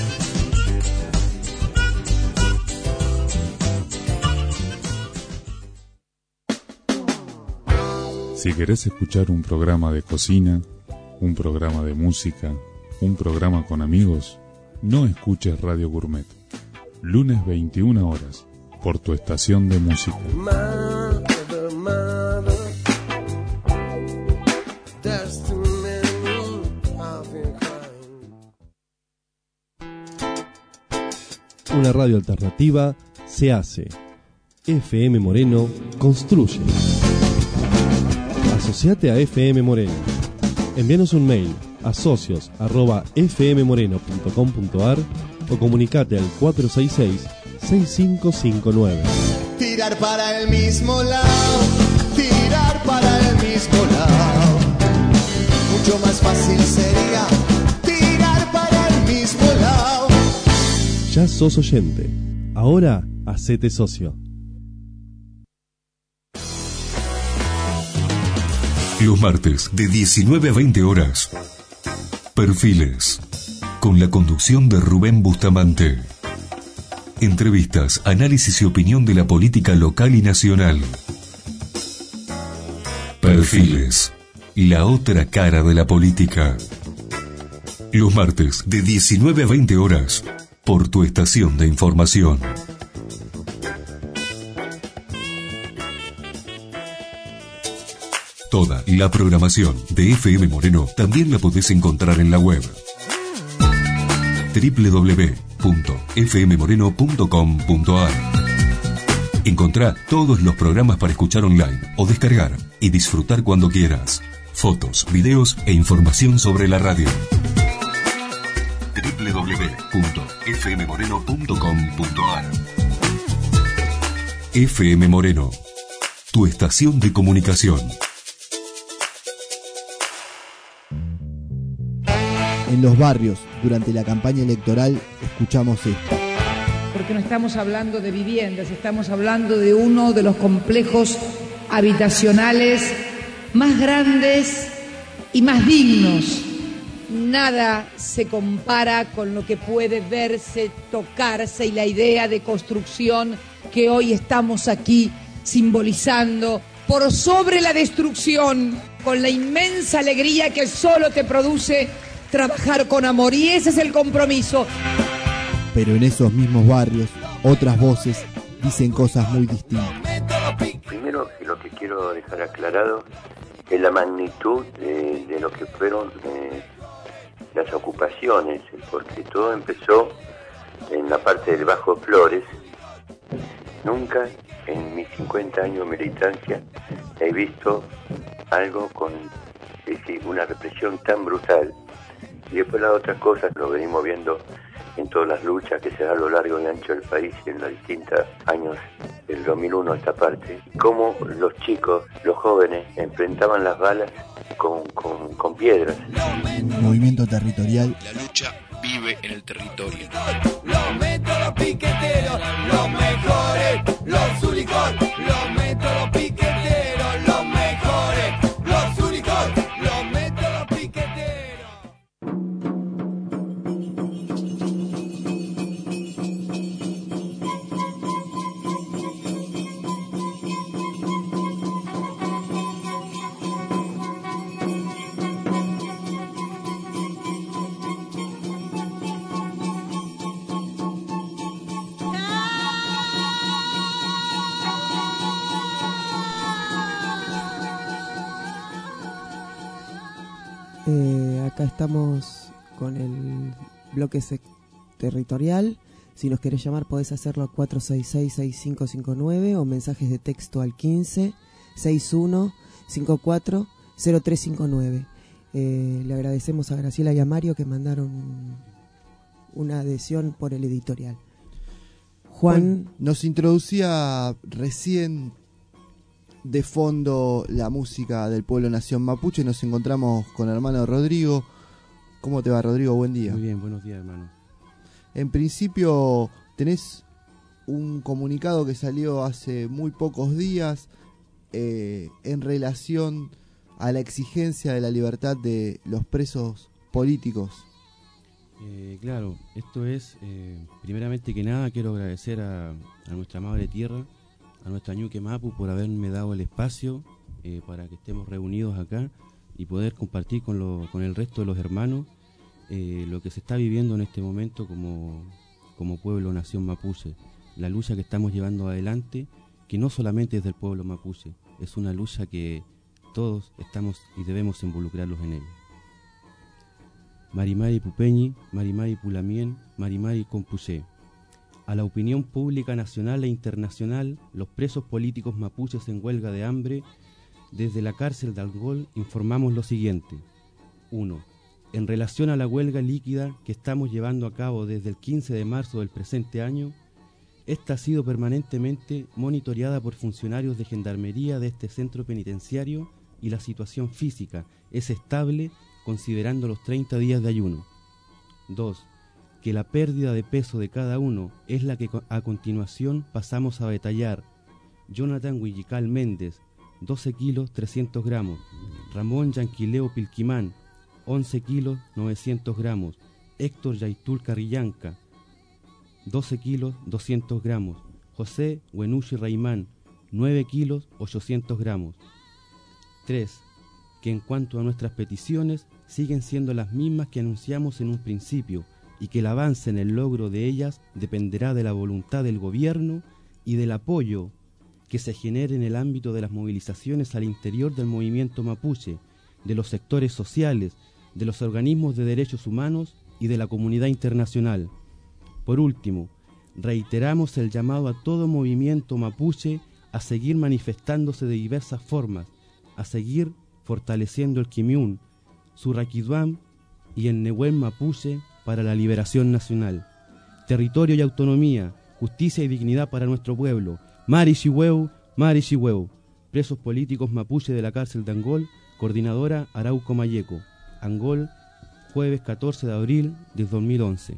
Si querés escuchar un programa de cocina, un programa de música, un programa con amigos, no escuches Radio Gourmet. Lunes veintiuna horas, por tu estación de música. Una radio alternativa se hace. F M Moreno construye. Asociate a F M Moreno. Envíanos un mail a socios arroba f m moreno punto com punto a r o comunicate al cuatro seis seis, seis cinco cinco nueve. Tirar para el mismo lado, tirar para el mismo lado. Mucho más fácil sería tirar para el mismo lado. Ya sos oyente. Ahora hacete socio. Los martes de diecinueve a veinte horas. Perfiles. Con la conducción de Rubén Bustamante. Entrevistas, análisis y opinión de la política local y nacional. Perfiles. La otra cara de la política. Los martes de diecinueve a veinte horas. Por tu estación de información. Toda la programación de F M Moreno también la podés encontrar en la web doble u doble u doble u punto f m moreno punto com punto a r. Encontrá todos los programas para escuchar online o descargar y disfrutar cuando quieras. Fotos, videos e información sobre la radio. doble u doble u doble u punto f m moreno punto com punto a r. F M Moreno, tu estación de comunicación. En los barrios, durante la campaña electoral, escuchamos esto. Porque no estamos hablando de viviendas, estamos hablando de uno de los complejos habitacionales más grandes y más dignos. Nada se compara con lo que puede verse, tocarse y la idea de construcción que hoy estamos aquí simbolizando por sobre la destrucción, con la inmensa alegría que solo te produce trabajar con amor, y ese es el compromiso. Pero en esos mismos barrios, otras voces dicen cosas muy distintas. Primero, lo que quiero dejar aclarado es la magnitud de, de lo que fueron eh, las ocupaciones, porque todo empezó en la parte del Bajo Flores. Nunca en mis cincuenta años de militancia he visto algo con es decir, una represión tan brutal. Y después las otras cosas lo venimos viendo en todas las luchas que se dan a lo largo y ancho del país en los distintos años del dos mil uno a esta parte, cómo los chicos, los jóvenes, enfrentaban las balas con, con, con piedras. Movimiento territorial. La lucha vive en el territorio. Los métodos piqueteros, los mejores, los únicos, los métodos piqueteros, los mejores, los únicos, los métodos piqueteros. Eh, acá estamos con el bloque sec- territorial. Si nos querés llamar podés hacerlo a cuatro seis seis, seis cinco cinco nueve o mensajes de texto al quince, sesenta y uno, cincuenta y cuatro, cero tres cincuenta y nueve. Eh, le agradecemos a Graciela y a Mario que mandaron una adhesión por el editorial. Juan. Bueno, nos introducía recién de fondo la música del pueblo nación mapuche. Nos encontramos con el hermano Rodrigo. ¿Cómo te va, Rodrigo? Buen día. Muy bien, buenos días, hermano. En principio tenés un comunicado que salió hace muy pocos días eh, en relación a la exigencia de la libertad de los presos políticos. Eh, claro, esto es, eh, primeramente que nada, quiero agradecer a, a nuestra madre tierra, a nuestra Ñuque Mapu, por haberme dado el espacio eh, para que estemos reunidos acá y poder compartir con, lo, con el resto de los hermanos eh, lo que se está viviendo en este momento como, como pueblo, nación mapuche. La lucha que estamos llevando adelante, que no solamente es del pueblo mapuche, es una lucha que todos estamos y debemos involucrarlos en ella. Marimari Pupeñi, Marimari Pulamien, Marimari Compuché. A la opinión pública nacional e internacional, los presos políticos mapuches en huelga de hambre, desde la cárcel de Angol informamos lo siguiente. uno. En relación a la huelga líquida que estamos llevando a cabo desde el quince de marzo del presente año, esta ha sido permanentemente monitoreada por funcionarios de gendarmería de este centro penitenciario y la situación física es estable considerando los treinta días de ayuno. dos. Que la pérdida de peso de cada uno es la que a continuación pasamos a detallar. Jonathan Huillical Méndez, doce kilos trescientos gramos. Ramón Yanquileo Pilquimán, once kilos novecientos gramos. Héctor Yaitul Carrillanca, doce kilos doscientos gramos. José Huenushi Raimán, nueve kilos ochocientos gramos. tres. Que en cuanto a nuestras peticiones siguen siendo las mismas que anunciamos en un principio y que el avance en el logro de ellas dependerá de la voluntad del gobierno y del apoyo que se genere en el ámbito de las movilizaciones al interior del movimiento mapuche, de los sectores sociales, de los organismos de derechos humanos y de la comunidad internacional. Por último, reiteramos el llamado a todo movimiento mapuche a seguir manifestándose de diversas formas, a seguir fortaleciendo el Quimiún, Surraquiduán y el Nehuén mapuche para la liberación nacional. Territorio y autonomía, justicia y dignidad para nuestro pueblo. Mari Chihueu, Mari Chihueu. Presos políticos mapuche de la cárcel de Angol, coordinadora Arauco Mayeco. Angol, jueves catorce de abril de dos mil once.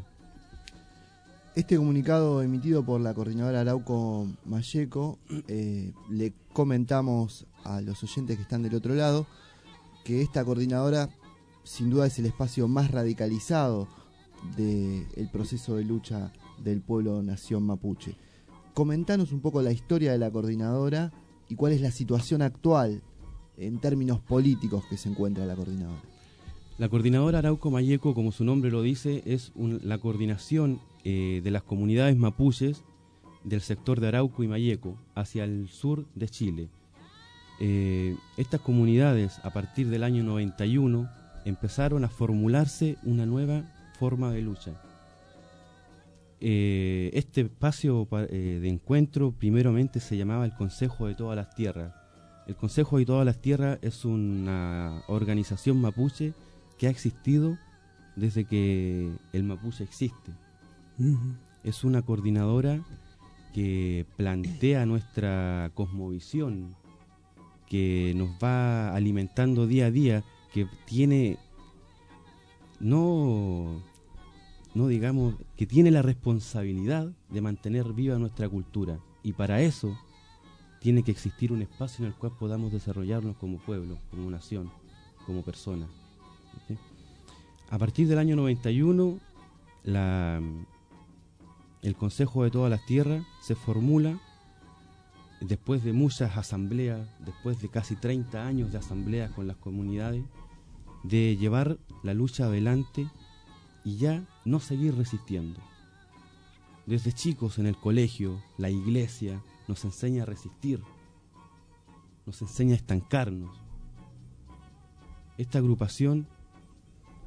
Este comunicado emitido por la coordinadora Arauco Mayeco, eh, le comentamos a los oyentes que están del otro lado que esta coordinadora sin duda es el espacio más radicalizado del proceso de lucha del pueblo nación mapuche. Comentanos un poco la historia de la coordinadora y cuál es la situación actual en términos políticos que se encuentra la coordinadora. La coordinadora Arauco Mayeco, como su nombre lo dice, es un, la coordinación eh, de las comunidades mapuches del sector de Arauco y Mayeco hacia el sur de Chile. Eh, estas comunidades, a partir del año noventa y uno, empezaron a formularse una nueva forma de lucha. Eh, este espacio eh, de encuentro primeramente se llamaba el Consejo de Todas las Tierras. El Consejo de Todas las Tierras es una organización mapuche que ha existido desde que el mapuche existe. Uh-huh. Es una coordinadora que plantea nuestra cosmovisión, que nos va alimentando día a día, que tiene, no, no digamos, que tiene la responsabilidad de mantener viva nuestra cultura. Y para eso tiene que existir un espacio en el cual podamos desarrollarnos como pueblo, como nación, como personas. ¿Sí? A partir del año noventa y uno, la, el Consejo de Todas las Tierras se formula después de muchas asambleas, después de casi treinta años de asambleas con las comunidades, de llevar la lucha adelante y ya no seguir resistiendo. Desde chicos en el colegio, la iglesia nos enseña a resistir, nos enseña a estancarnos. Esta agrupación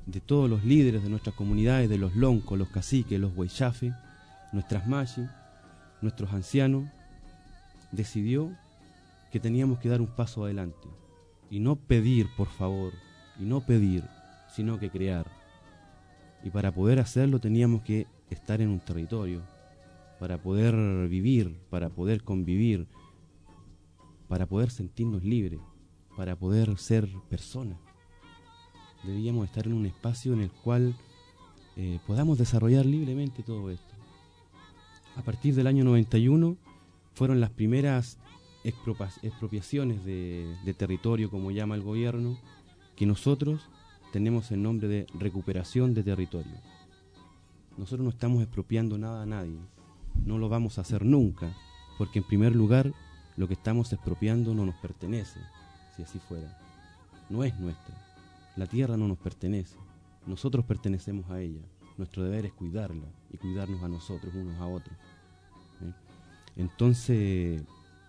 de todos los líderes de nuestras comunidades, de los loncos, los caciques, los huaychafe, nuestras machi, nuestros ancianos, decidió que teníamos que dar un paso adelante y no pedir, por favor, y no pedir, sino que crear. Y para poder hacerlo teníamos que estar en un territorio, para poder vivir, para poder convivir, para poder sentirnos libres, para poder ser personas. Debíamos estar en un espacio en el cual eh, podamos desarrollar libremente todo esto. A partir del año noventa y uno fueron las primeras expropiaciones de, de territorio, como llama el gobierno, que nosotros tenemos el nombre de recuperación de territorio. Nosotros no estamos expropiando nada a nadie, no lo vamos a hacer nunca, porque en primer lugar lo que estamos expropiando no nos pertenece, si así fuera, no es nuestra, la tierra no nos pertenece, nosotros pertenecemos a ella, nuestro deber es cuidarla y cuidarnos a nosotros unos a otros. ¿Eh? Entonces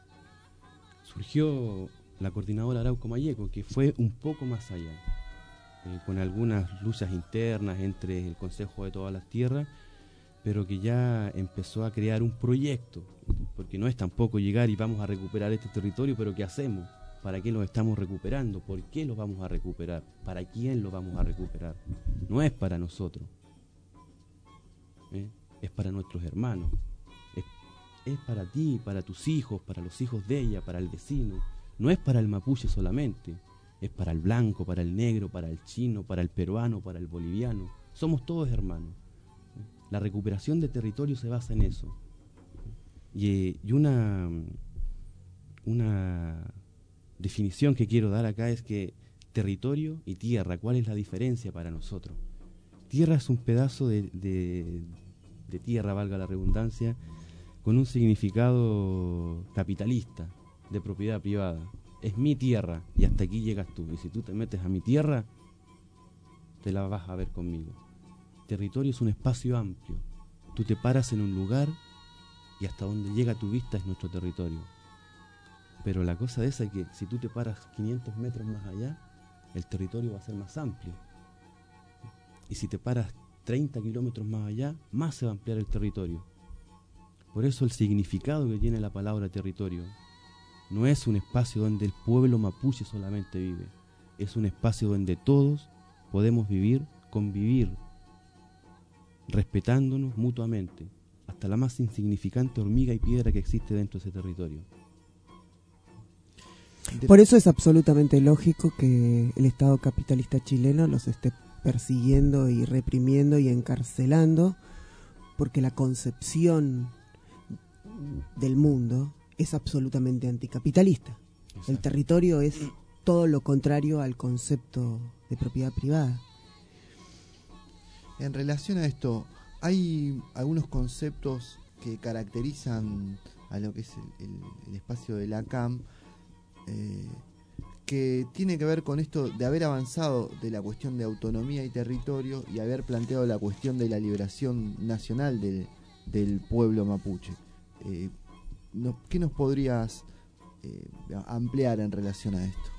surgió la coordinadora Arauco Malleco, que fue un poco más allá, eh, con algunas luchas internas entre el Consejo de todas las Tierras, pero que ya empezó a crear un proyecto, porque no es tampoco llegar y vamos a recuperar este territorio, pero ¿qué hacemos? ¿Para qué lo estamos recuperando? ¿Por qué lo vamos a recuperar? ¿Para quién lo vamos a recuperar? No es para nosotros, ¿eh? Es para nuestros hermanos, es, es para ti, para tus hijos, para los hijos de ella, para el vecino. No es para el mapuche solamente, es para el blanco, para el negro, para el chino, para el peruano, para el boliviano. Somos todos hermanos. La recuperación de territorio se basa en eso. Y, y una, una definición que quiero dar acá es que territorio y tierra, ¿cuál es la diferencia para nosotros? Tierra es un pedazo de, de, de tierra, valga la redundancia, con un significado capitalista, de propiedad privada. Es mi tierra y hasta aquí llegas tú. Y si tú te metes a mi tierra, te la vas a ver conmigo. Territorio es un espacio amplio. Tú te paras en un lugar y hasta donde llega tu vista es nuestro territorio. Pero la cosa de esa es que si tú te paras quinientos metros más allá, el territorio va a ser más amplio. Y si te paras treinta kilómetros más allá, más se va a ampliar el territorio. Por eso el significado que tiene la palabra territorio no es un espacio donde el pueblo mapuche solamente vive, es un espacio donde todos podemos vivir, convivir, respetándonos mutuamente, hasta la más insignificante hormiga y piedra que existe dentro de ese territorio. Por eso es absolutamente lógico que el Estado capitalista chileno los esté persiguiendo y reprimiendo y encarcelando, porque la concepción del mundo es absolutamente anticapitalista. Exacto. El territorio es todo lo contrario al concepto de propiedad privada. En relación a esto, hay algunos conceptos que caracterizan a lo que es el, el, el espacio de la C A M, eh, que tiene que ver con esto de haber avanzado de la cuestión de autonomía y territorio y haber planteado la cuestión de la liberación nacional del, del pueblo mapuche. Eh, no, ¿Qué nos podrías eh, ampliar en relación a esto?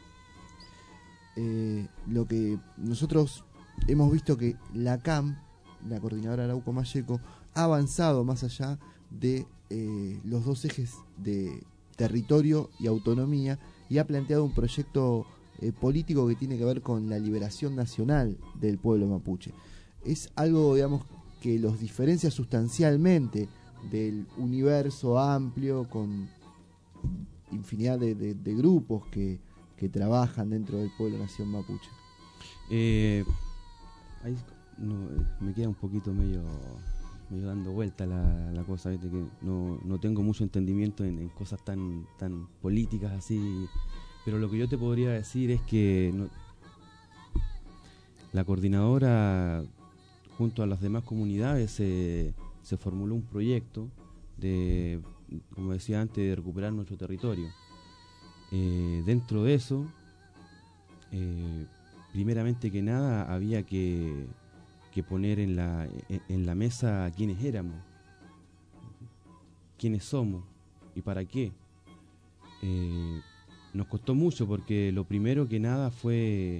Eh, lo que nosotros hemos visto que la C A M, la coordinadora Arauco Malleco, ha avanzado más allá de eh, los dos ejes de territorio y autonomía y ha planteado un proyecto eh, político que tiene que ver con la liberación nacional del pueblo mapuche. Es algo, digamos, que los diferencia sustancialmente del universo amplio con infinidad de, de, de grupos que, que trabajan dentro del pueblo nación mapuche. Eh, ahí no, me queda un poquito medio, medio dando vuelta la, la cosa, ¿viste? Que no, no tengo mucho entendimiento en, en cosas tan, tan políticas así, pero lo que yo te podría decir es que no, la coordinadora junto a las demás comunidades se, se formuló un proyecto de, como decía antes, de recuperar nuestro territorio. Eh, dentro de eso, eh, primeramente que nada había que, que poner en la, en, en la mesa quiénes éramos, quiénes somos y para qué. Eh, nos costó mucho porque lo primero que nada fue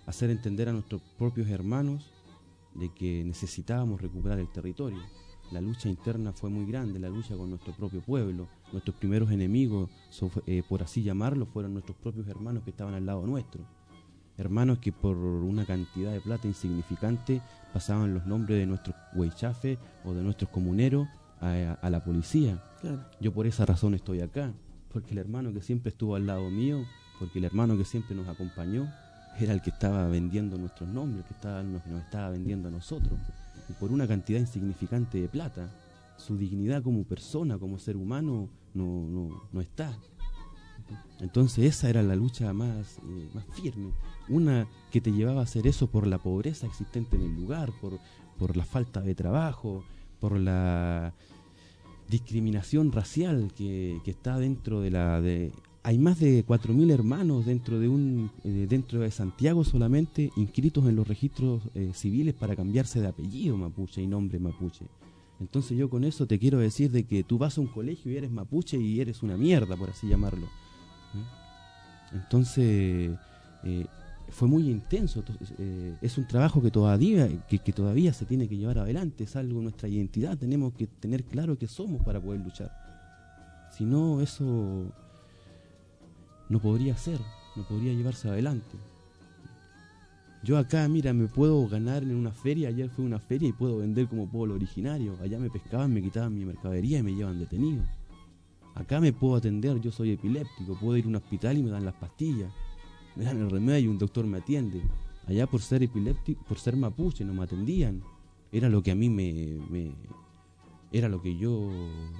hacer entender a nuestros propios hermanos de que necesitábamos recuperar el territorio. La lucha interna fue muy grande, la lucha con nuestro propio pueblo. Nuestros primeros enemigos, so, eh, por así llamarlo, fueron nuestros propios hermanos que estaban al lado nuestro. Hermanos que por una cantidad de plata insignificante pasaban los nombres de nuestros huaychafes o de nuestros comuneros a, a, a la policía. Claro. Yo por esa razón estoy acá, porque el hermano que siempre estuvo al lado mío, porque el hermano que siempre nos acompañó, era el que estaba vendiendo nuestros nombres, que estaba, nos, nos estaba vendiendo a nosotros. Y por una cantidad insignificante de plata, su dignidad como persona, como ser humano, no, no, no está. Entonces esa era la lucha más, eh, más firme, una que te llevaba a hacer eso por la pobreza existente en el lugar, por, por la falta de trabajo, por la discriminación racial que, que está dentro de la... De, hay más de cuatro mil hermanos dentro de un eh, dentro de Santiago solamente inscritos en los registros eh, civiles para cambiarse de apellido mapuche y nombre mapuche. Entonces yo con eso te quiero decir de que tú vas a un colegio y eres mapuche y eres una mierda, por así llamarlo. ¿Eh? Entonces eh, fue muy intenso. Eh, es un trabajo que todavía que, que todavía se tiene que llevar adelante. Es algo de nuestra identidad. Tenemos que tener claro que somos para poder luchar. Si no, eso no podría ser, no podría llevarse adelante. Yo acá, mira, me puedo ganar en una feria. Ayer fue una feria y puedo vender como pueblo originario. Allá me pescaban, me quitaban mi mercadería y me llevan detenido. Acá me puedo atender, yo soy epiléptico, puedo ir a un hospital y me dan las pastillas, me dan el remedio, un doctor me atiende. Allá por ser epiléptico, por ser mapuche, no me atendían. Era lo que a mí me... me era lo que yo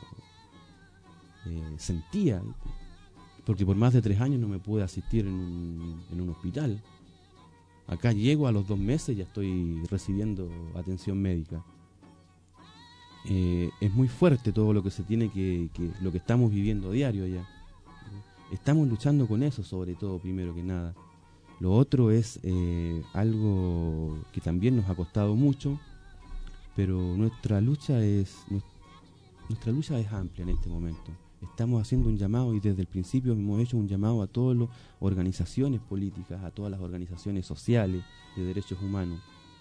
eh, sentía. Porque por más de tres años no me pude asistir en un, en un hospital. Acá llego a los dos meses y ya estoy recibiendo atención médica. Eh, es muy fuerte todo lo que se tiene que, que lo que estamos viviendo a diario allá. Estamos luchando con eso, sobre todo, primero que nada. Lo otro es eh, algo que también nos ha costado mucho, pero nuestra lucha es nuestra lucha es amplia en este momento. Estamos haciendo un llamado y desde el principio hemos hecho un llamado a todas las organizaciones políticas, a todas las organizaciones sociales de derechos humanos.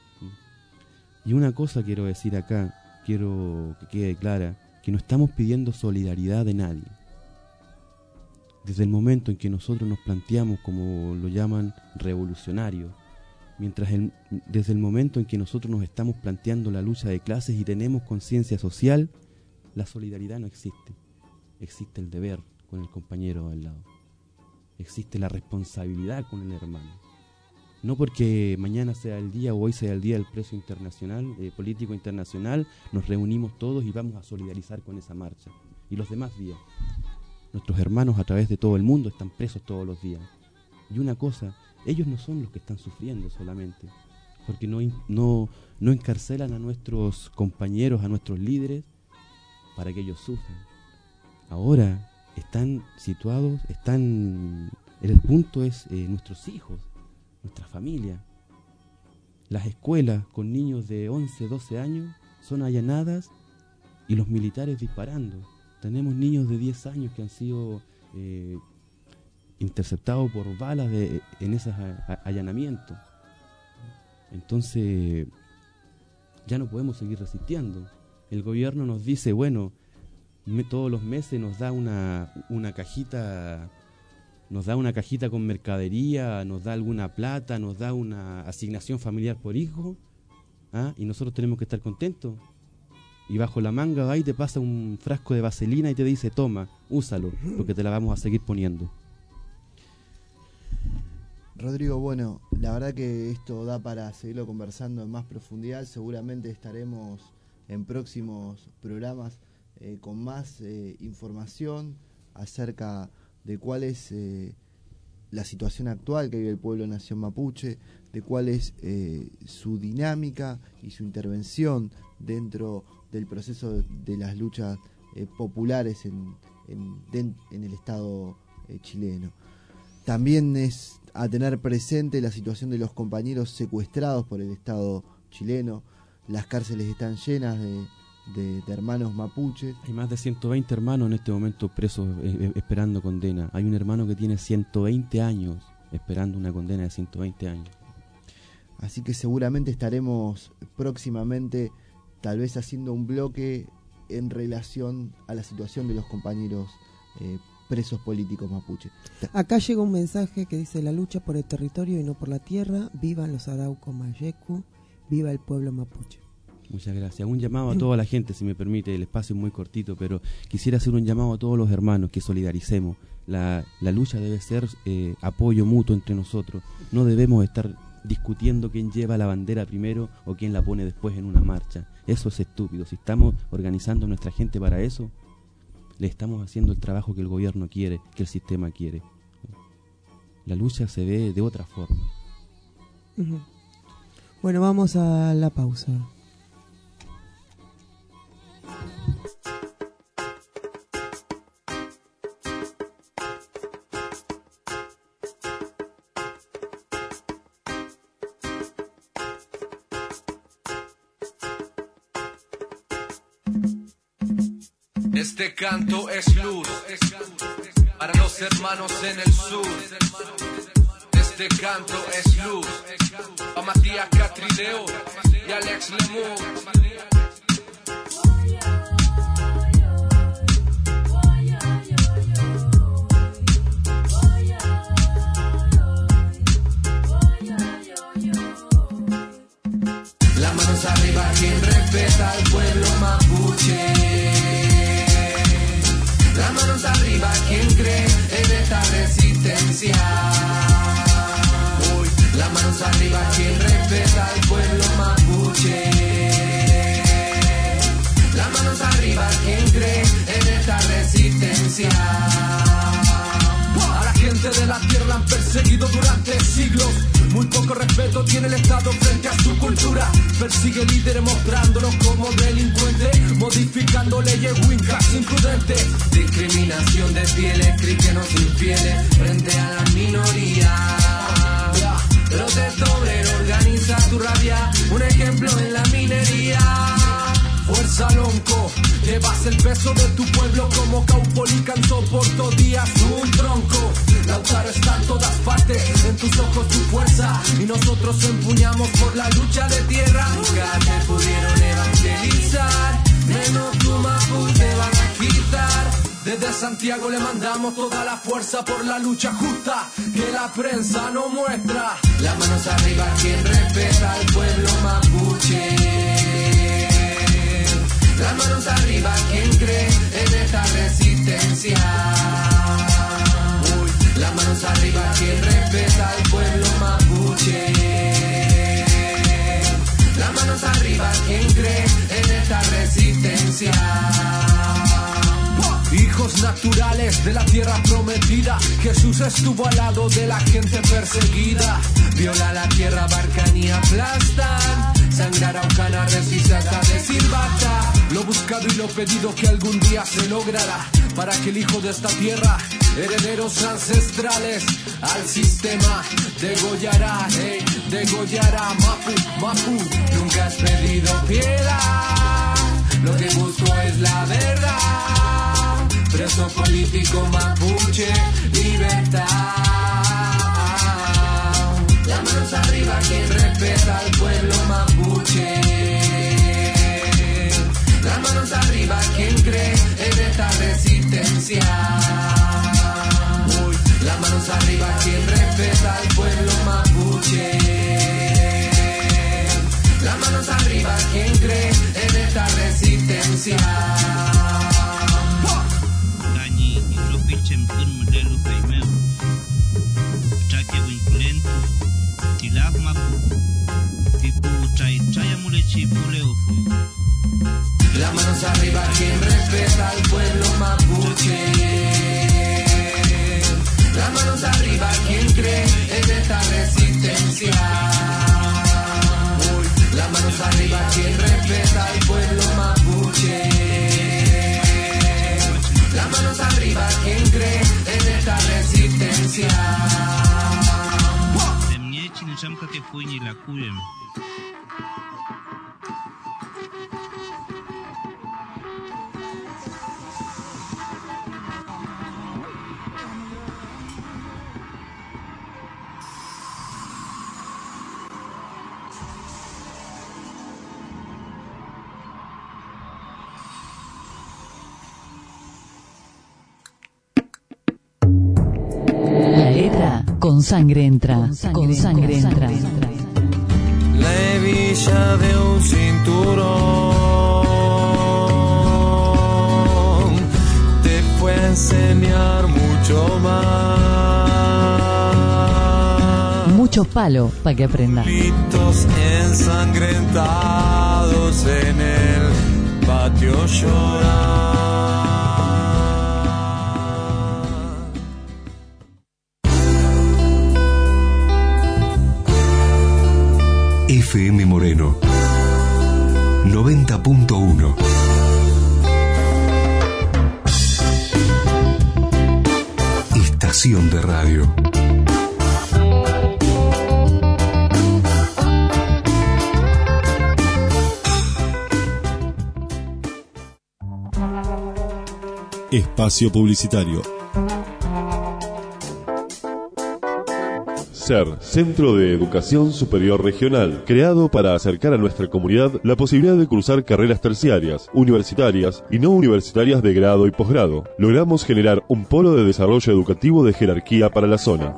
Y una cosa quiero decir acá, quiero que quede clara, que no estamos pidiendo solidaridad de nadie. Desde el momento en que nosotros nos planteamos, como lo llaman, revolucionarios, mientras el, desde el momento en que nosotros nos estamos planteando la lucha de clases y tenemos conciencia social, la solidaridad no existe. Existe el deber con el compañero al lado. Existe la responsabilidad con el hermano. No porque mañana sea el día o hoy sea el día del preso internacional, eh, político internacional, nos reunimos todos y vamos a solidarizar con esa marcha. Y los demás días. Nuestros hermanos a través de todo el mundo están presos todos los días. Y una cosa, ellos no son los que están sufriendo solamente. Porque no, no, no encarcelan a nuestros compañeros, a nuestros líderes, para que ellos sufran. Ahora están situados, están... El punto es eh, nuestros hijos, nuestra familia. Las escuelas con niños de once, doce años son allanadas y los militares disparando. Tenemos niños de diez años que han sido eh, interceptados por balas de, en esos allanamientos. Entonces ya no podemos seguir resistiendo. El gobierno nos dice, bueno, me, todos los meses nos da una, una cajita, nos da una cajita con mercadería, nos da alguna plata, nos da una asignación familiar por hijo, ¿ah? Y nosotros tenemos que estar contentos. Y bajo la manga ahí te pasa un frasco de vaselina y te dice, toma, úsalo, porque te la vamos a seguir poniendo. Rodrigo, bueno, la verdad que esto da para seguirlo conversando en más profundidad. Seguramente estaremos en próximos programas eh, con más eh, información acerca de cuál es eh, la situación actual que vive el pueblo nación mapuche, de cuál es eh, su dinámica y su intervención dentro del proceso de las luchas eh, populares en, en, de, en el Estado eh, chileno. También es a tener presente la situación de los compañeros secuestrados por el Estado chileno. Las cárceles están llenas de, de, de hermanos mapuches. Hay más de ciento veinte hermanos en este momento presos eh, esperando condena. Hay un hermano que tiene ciento veinte años esperando una condena de ciento veinte años. Así que seguramente estaremos próximamente tal vez haciendo un bloque en relación a la situación de los compañeros eh, presos políticos mapuche. Acá llega un mensaje que dice: la lucha por el territorio y no por la tierra, vivan los Arauco Mayecu, viva el pueblo mapuche. Muchas gracias. Un llamado a toda la gente, si me permite, el espacio es muy cortito, pero quisiera hacer un llamado a todos los hermanos que solidaricemos. La, la lucha debe ser eh, apoyo mutuo entre nosotros. No debemos estar discutiendo quién lleva la bandera primero o quién la pone después en una marcha. Eso es estúpido. Si estamos organizando a nuestra gente para eso, le estamos haciendo el trabajo que el gobierno quiere, que el sistema quiere. La lucha se ve de otra forma. Uh-huh. Bueno, vamos a la pausa. Este canto es luz para los hermanos en el sur. Este canto es luz para Matías Catrileo y Alex Lemus. Las manos arriba quien respeta al pueblo mapuche. Las manos arriba quien cree en esta resistencia. Uy, las manos arriba quien respeta al pueblo mapuche. Las manos arriba quien cree en esta resistencia. A la gente de la tierra han perseguido durante siglos. Muy poco respeto tiene el Estado frente a su cultura. Persigue líderes mostrándolos como delincuentes, modificando leyes wincas imprudentes. Discriminación de fieles, cristianos infieles frente a la minoría. Protesto obrero, organiza tu rabia, un ejemplo en la minería. Fuerza lonco, llevas el peso de tu pueblo como Caupolicán, soporto días un tronco. Lautaro está en todas partes, en tus ojos tu fuerza, y nosotros empuñamos por la lucha de tierra. Nunca te pudieron evangelizar, menos tu Mapu te van a quitar. Desde Santiago le mandamos toda la fuerza por la lucha justa que la prensa no muestra. Las manos arriba quien respeta al pueblo mapuche. Las manos arriba quien cree en esta resistencia. Uy, las manos arriba quien respeta al pueblo mapuche. Las manos arriba quien cree en esta resistencia. Hijos naturales de la tierra prometida, Jesús estuvo al lado de la gente perseguida. Viola la tierra, abarcan y aplastan. Sangrar Araucana resiste hasta decir basta. Lo buscado y lo pedido que algún día se logrará, para que el hijo de esta tierra, herederos ancestrales al sistema, degollará, hey, degollará. Mapu, Mapu, nunca has pedido piedad, lo que busco es la verdad. Preso político mapuche, libertad. Las manos arriba quien respeta al pueblo mapuche. Las manos arriba quien cree en esta resistencia. Uy, las manos arriba quien respeta al pueblo mapuche. Las manos arriba quien cree en esta resistencia. Las manos arriba quien respeta al pueblo mapuche. Las manos arriba quien cree en esta resistencia. Uy, las manos arriba quien respeta al pueblo mapuche. Las manos arriba quien cree en esta resistencia. Con sangre entra, con sangre, con sangre entra. entra. La hebilla de un cinturón te fue a enseñar mucho más. Mucho palo para que aprendas. Gritos ensangrentados en el patio llorar. F M Moreno noventa punto uno. Estación de radio. Espacio publicitario. C E R, Centro de Educación Superior Regional, creado para acercar a nuestra comunidad la posibilidad de cursar carreras terciarias, universitarias y no universitarias de grado y posgrado. Logramos generar un polo de desarrollo educativo de jerarquía para la zona.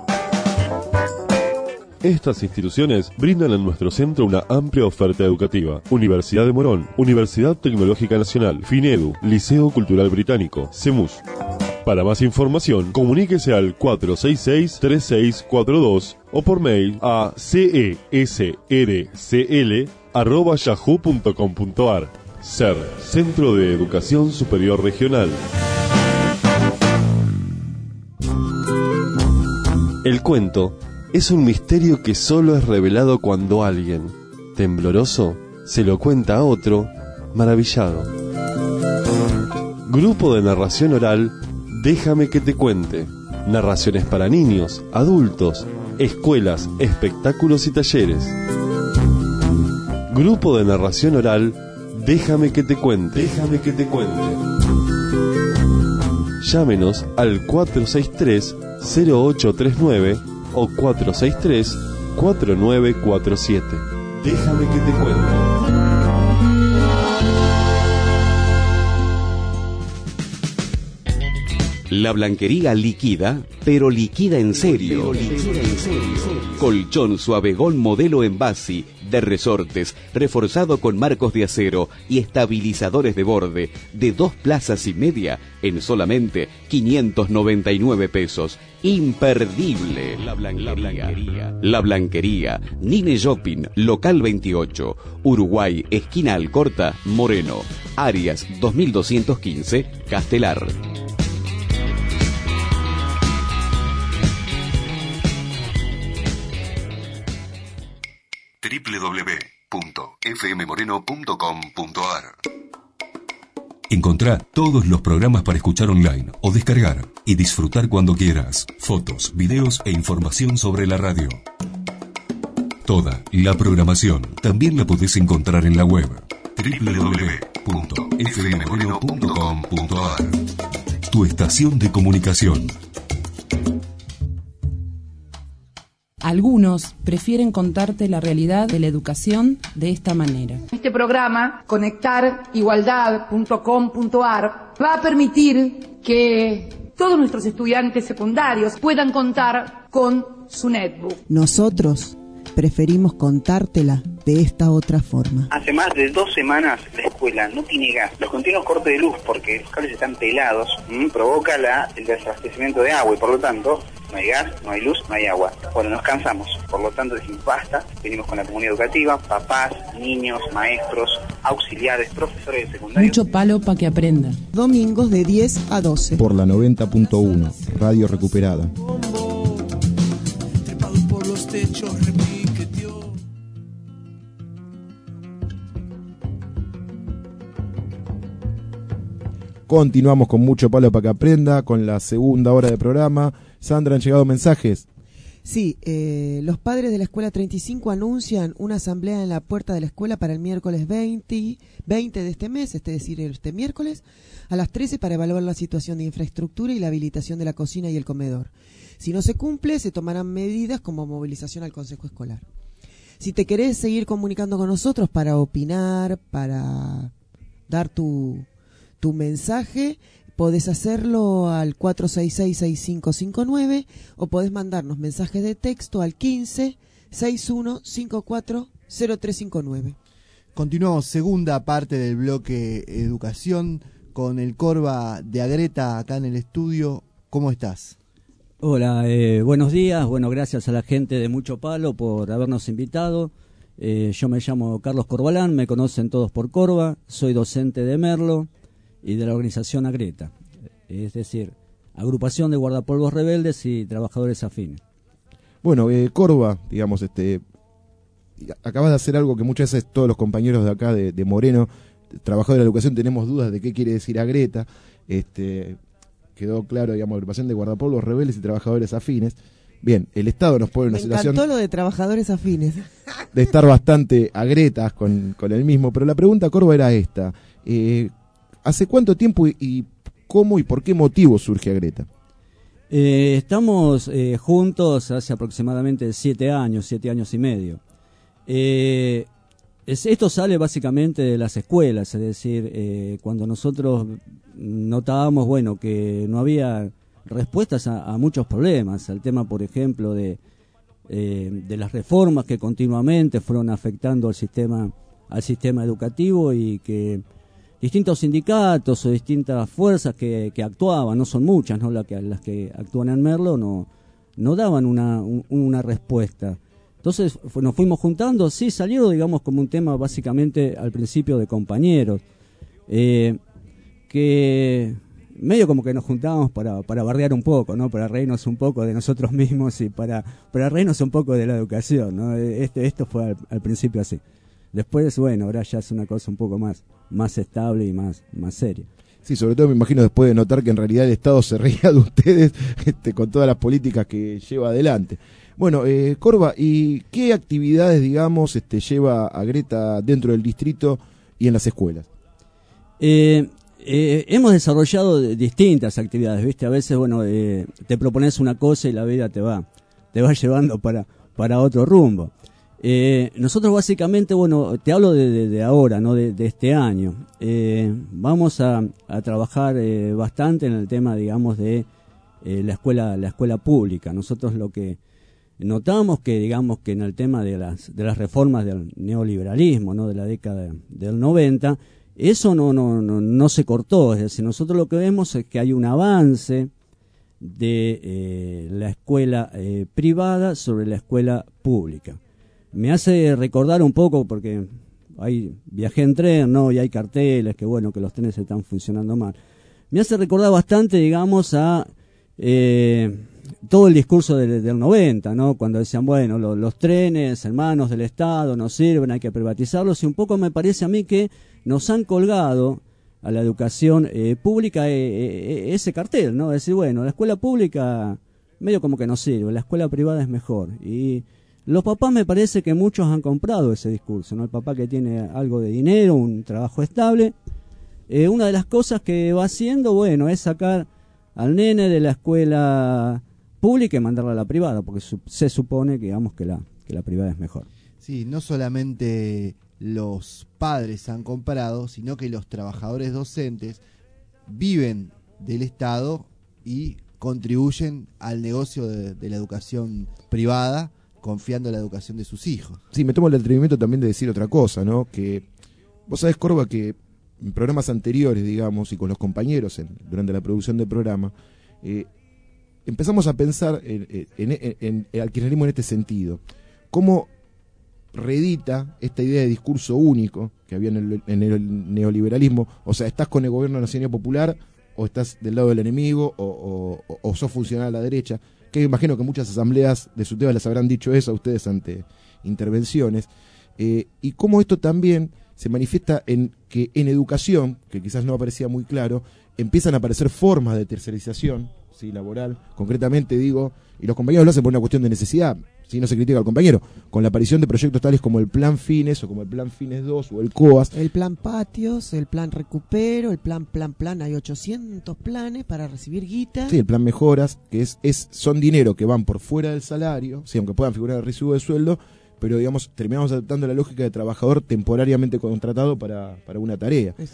Estas instituciones brindan en nuestro centro una amplia oferta educativa. Universidad de Morón, Universidad Tecnológica Nacional, FINEDU, Liceo Cultural Británico, CEMUS. Para más información, comuníquese al cuatro seis seis, tres seis cuatro dos o por mail a cesrcl arroba yahoo punto com punto ar. C E R, Centro de Educación Superior Regional. El cuento es un misterio que solo es revelado cuando alguien, tembloroso, se lo cuenta a otro, maravillado. Grupo de narración oral, Déjame que te cuente. Narraciones para niños, adultos, escuelas, espectáculos y talleres. Grupo de narración oral, Déjame que te cuente. Déjame que te cuente. Llámenos al cuatro seis tres, cero ocho tres nueve o cuatro seis tres, cuatro nueve cuatro siete. Déjame que te cuente. La Blanquería liquida, pero liquida en serio. Pero liquida en serio. Colchón Suavegón modelo Envasi, de resortes, reforzado con marcos de acero y estabilizadores de borde, de dos plazas y media, en solamente quinientos noventa y nueve pesos. Imperdible. La Blanquería. La Blanquería. Nine Shopping, local veintiocho, Uruguay, esquina Alcorta, Moreno. Arias dos mil doscientos quince, Castelar. doble u doble u doble u punto f m moreno punto com punto ar. Encontrá todos los programas para escuchar online o descargar y disfrutar cuando quieras. Fotos, videos e información sobre la radio. Toda la programación también la podés encontrar en la web doble u doble u doble u punto f m moreno punto com punto ar. Tu estación de comunicación. Algunos prefieren contarte la realidad de la educación de esta manera. Este programa, conectar igualdad punto com punto ar, va a permitir que todos nuestros estudiantes secundarios puedan contar con su netbook. Nosotros preferimos contártela de esta otra forma. Hace más de dos semanas la escuela no tiene gas. Los continuos cortes de luz, porque los cables están pelados, mmm, provoca la, el desabastecimiento de agua y por lo tanto no hay gas, no hay luz, no hay agua. Bueno, nos cansamos, por lo tanto decimos basta. Venimos con la comunidad educativa, papás, niños, maestros, auxiliares, profesores de secundaria. Mucho palo para que aprenda. Domingos de diez a doce. Por la noventa punto uno, Radio Recuperada. Por los techos, Continuamos con mucho palo para que aprenda, con la segunda hora de programa. Sandra, ¿han llegado mensajes? Sí, eh, los padres de la escuela treinta y cinco anuncian una asamblea en la puerta de la escuela para el miércoles veinte, veinte de este mes, es decir, este miércoles, a las trece para evaluar la situación de infraestructura y la habilitación de la cocina y el comedor. Si no se cumple, se tomarán medidas como movilización al consejo escolar. Si te querés seguir comunicando con nosotros para opinar, para dar tu... tu mensaje, podés hacerlo al cuatro seis seis, seis cinco cinco nueve o podés mandarnos mensajes de texto al quince, sesenta y uno, cincuenta y cuatro, cero tres cincuenta y nueve. Continuamos, segunda parte del bloque Educación, con el Corva de Agreta acá en el estudio. ¿Cómo estás? Hola, eh, buenos días. Bueno, gracias a la gente de Mucho Palo por habernos invitado. Eh, yo me llamo Carlos Corbalán, me conocen todos por Corva, soy docente de Merlo y de la organización Agreta, es decir, agrupación de guardapolvos rebeldes y trabajadores afines. Bueno, eh, Corva, digamos, este, acabas de hacer algo que muchas veces todos los compañeros de acá de, de Moreno, trabajadores de la educación, tenemos dudas de qué quiere decir Agreta. Este, quedó claro, digamos, agrupación de guardapolvos rebeldes y trabajadores afines. Bien, el Estado nos pone en una Me situación encantó lo de trabajadores afines. de estar bastante agretas con, con el mismo, pero la pregunta, Corva, era esta. Eh, ¿Hace cuánto tiempo y, y cómo y por qué motivo surge Agreta? Eh, estamos eh, juntos hace aproximadamente siete años, siete años y medio. Eh, es, esto sale básicamente de las escuelas, es decir, eh, cuando nosotros notábamos, bueno, que no había respuestas a, a muchos problemas, al tema, por ejemplo, de, eh, de las reformas que continuamente fueron afectando al sistema, al sistema educativo y que distintos sindicatos o distintas fuerzas que, que actuaban, no son muchas, ¿no? Las que, las que actúan en Merlo, no, no daban una, un, una respuesta. Entonces nos fuimos juntando, sí, salió, digamos, como un tema básicamente al principio de compañeros, eh, que medio como que nos juntábamos para, para bardear un poco, ¿no? Para reírnos un poco de nosotros mismos y para, para reírnos un poco de la educación, ¿no? Este, esto fue al, al principio así. Después, bueno, ahora ya es una cosa un poco más, más estable y más, más seria. Sí, sobre todo me imagino después de notar que en realidad el Estado se reía de ustedes este, con todas las políticas que lleva adelante. Bueno, eh, Corva, ¿y qué actividades, digamos, este, lleva Agreta dentro del distrito y en las escuelas? Eh, eh, hemos desarrollado distintas actividades, ¿viste? A veces, bueno, eh, te propones una cosa y la vida te va, te va llevando para, para otro rumbo. Eh, nosotros básicamente, bueno, te hablo de, de, de ahora, no de, de este año. Eh, vamos a, a trabajar eh, bastante en el tema, digamos, de eh, la escuela, la escuela pública. Nosotros lo que notamos que, digamos, que en el tema de las, de las reformas del neoliberalismo, ¿no? De la década del noventa, eso no, no, no, no se cortó. Es decir, nosotros lo que vemos es que hay un avance de eh, la escuela eh, privada sobre la escuela pública. Me hace recordar un poco, porque hay, viajé en tren, ¿no? Y hay carteles, que bueno, que los trenes están funcionando mal. Me hace recordar bastante, digamos, a eh, todo el discurso del, del noventa, ¿no? Cuando decían, bueno, lo, los trenes en manos del Estado no sirven, hay que privatizarlos. Y un poco me parece a mí que nos han colgado a la educación eh, pública eh, eh, ese cartel, ¿no? Decir, bueno, la escuela pública medio como que no sirve, la escuela privada es mejor. Y los papás me parece que muchos han comprado ese discurso, ¿no? El papá que tiene algo de dinero, un trabajo estable, eh, una de las cosas que va haciendo, bueno, es sacar al nene de la escuela pública y mandarla a la privada, porque su, se supone que, digamos, que la, que la privada es mejor. Sí, no solamente los padres han comprado, sino que los trabajadores docentes viven del Estado y contribuyen al negocio de, de la educación privada, confiando en la educación de sus hijos. Sí, me tomo el atrevimiento también de decir otra cosa, ¿no? Que vos sabés, Corva, que en programas anteriores, digamos, y con los compañeros en, durante la producción del programa, eh, empezamos a pensar en, en, en, en el kirchnerismo en este sentido. ¿Cómo reedita esta idea de discurso único que había en el, en el neoliberalismo? O sea, ¿estás con el gobierno nacional popular o estás del lado del enemigo o, o, o sos funcional a la derecha? Que imagino que muchas asambleas de SUTEBA les habrán dicho eso a ustedes ante intervenciones, eh, y cómo esto también se manifiesta en que en educación, que quizás no aparecía muy claro, empiezan a aparecer formas de tercerización, ¿sí? Laboral, concretamente digo, y los compañeros lo hacen por una cuestión de necesidad, si no se critica al compañero, con la aparición de proyectos tales como el Plan Fines o como el Plan Fines dos o el COAS. El Plan Patios, el Plan Recupero, el Plan Plan Plan, hay ochocientos planes para recibir guita. Sí, el Plan Mejoras, que es, es son dinero que van por fuera del salario, sí, aunque puedan figurar el recibo de sueldo, pero digamos, terminamos adoptando la lógica de trabajador temporariamente contratado para, para una tarea. Exacto.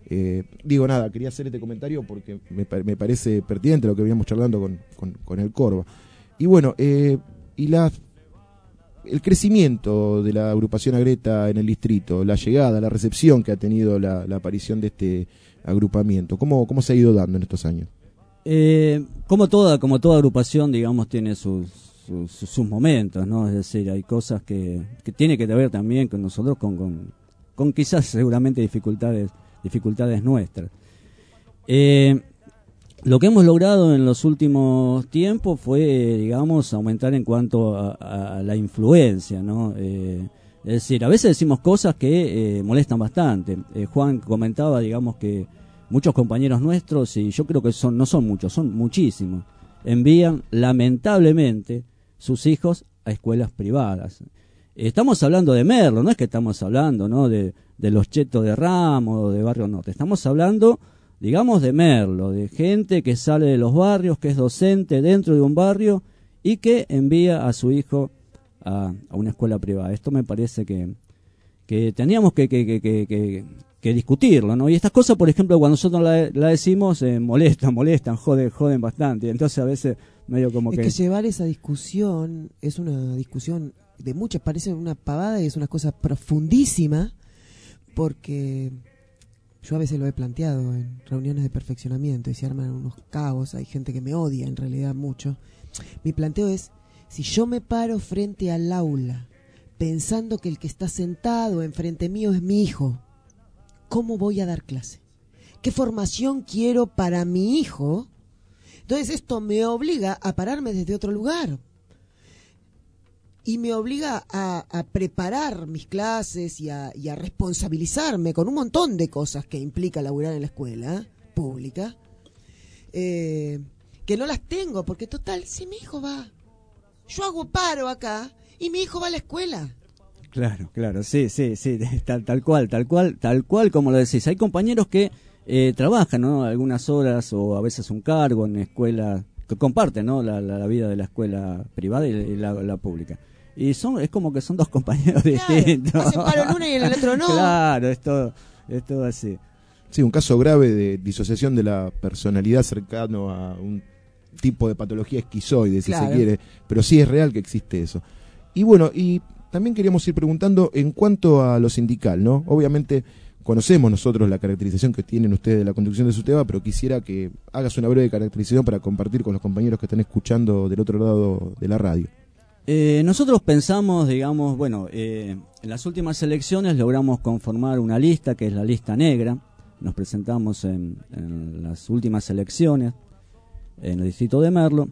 Eh, digo nada, quería hacer este comentario porque me, me parece pertinente lo que veníamos charlando con, con, con el Corva. Y bueno, eh, y la, el crecimiento de la agrupación Agreta en el distrito, la llegada, la recepción que ha tenido la, la aparición de este agrupamiento, ¿cómo, cómo se ha ido dando en estos años? Eh, como toda como toda agrupación, digamos, tiene sus, sus, sus momentos, ¿no? Es decir, hay cosas que, que tiene que ver también con nosotros, con, con, con quizás seguramente dificultades dificultades nuestras. Eh, lo que hemos logrado en los últimos tiempos fue, digamos, aumentar en cuanto a, a la influencia, ¿no? Eh, es decir, a veces decimos cosas que eh, molestan bastante. Eh, Juan comentaba, digamos, que muchos compañeros nuestros, y yo creo que son no son muchos, son muchísimos, envían lamentablemente sus hijos a escuelas privadas. Estamos hablando de Merlo, no es que estamos hablando, ¿no?, de, de los chetos de Ramos o de Barrio Norte. Estamos hablando, digamos, de Merlo, de gente que sale de los barrios, que es docente dentro de un barrio y que envía a su hijo a, a una escuela privada. Esto me parece que, que teníamos que, que, que, que, que, que discutirlo, ¿no? Y estas cosas, por ejemplo, cuando nosotros la, la decimos, eh, molestan, molestan, joden, joden bastante. Entonces a veces medio como es que... que llevar esa discusión es una discusión de muchas, parece una pavada y es una cosa profundísima, porque yo a veces lo he planteado en reuniones de perfeccionamiento y se arman unos caos, hay gente que me odia en realidad mucho. Mi planteo es, si yo me paro frente al aula pensando que el que está sentado enfrente mío es mi hijo, ¿cómo voy a dar clase? ¿Qué formación quiero para mi hijo? Entonces esto me obliga a pararme desde otro lugar. Y me obliga a, a preparar mis clases y a, y a responsabilizarme con un montón de cosas que implica laburar en la escuela pública, eh, que no las tengo, porque total, si mi hijo va, yo hago paro acá y mi hijo va a la escuela. Claro, claro, sí, sí, sí, tal, tal cual, tal cual, tal cual como lo decís. Hay compañeros que eh, trabajan, ¿no?, algunas horas o a veces un cargo en escuela, que comparten, ¿no?, la, la, la vida de la escuela privada y la, la pública. Y son es como que son dos compañeros claro, distintos. Hacen paro el uno y el otro no. Claro, es todo, es todo así. Sí, un caso grave de disociación de la personalidad cercano a un tipo de patología esquizoide, si claro. se quiere. Pero sí es real que existe eso. Y bueno, y también queríamos ir preguntando en cuanto a lo sindical, ¿no? Obviamente conocemos nosotros la caracterización que tienen ustedes de la conducción de SUTEBA, pero quisiera que hagas una breve caracterización para compartir con los compañeros que están escuchando del otro lado de la radio. Eh, nosotros pensamos, digamos, bueno, eh, en las últimas elecciones logramos conformar una lista que es la lista negra. Nos presentamos en, en las últimas elecciones en el distrito de Merlo.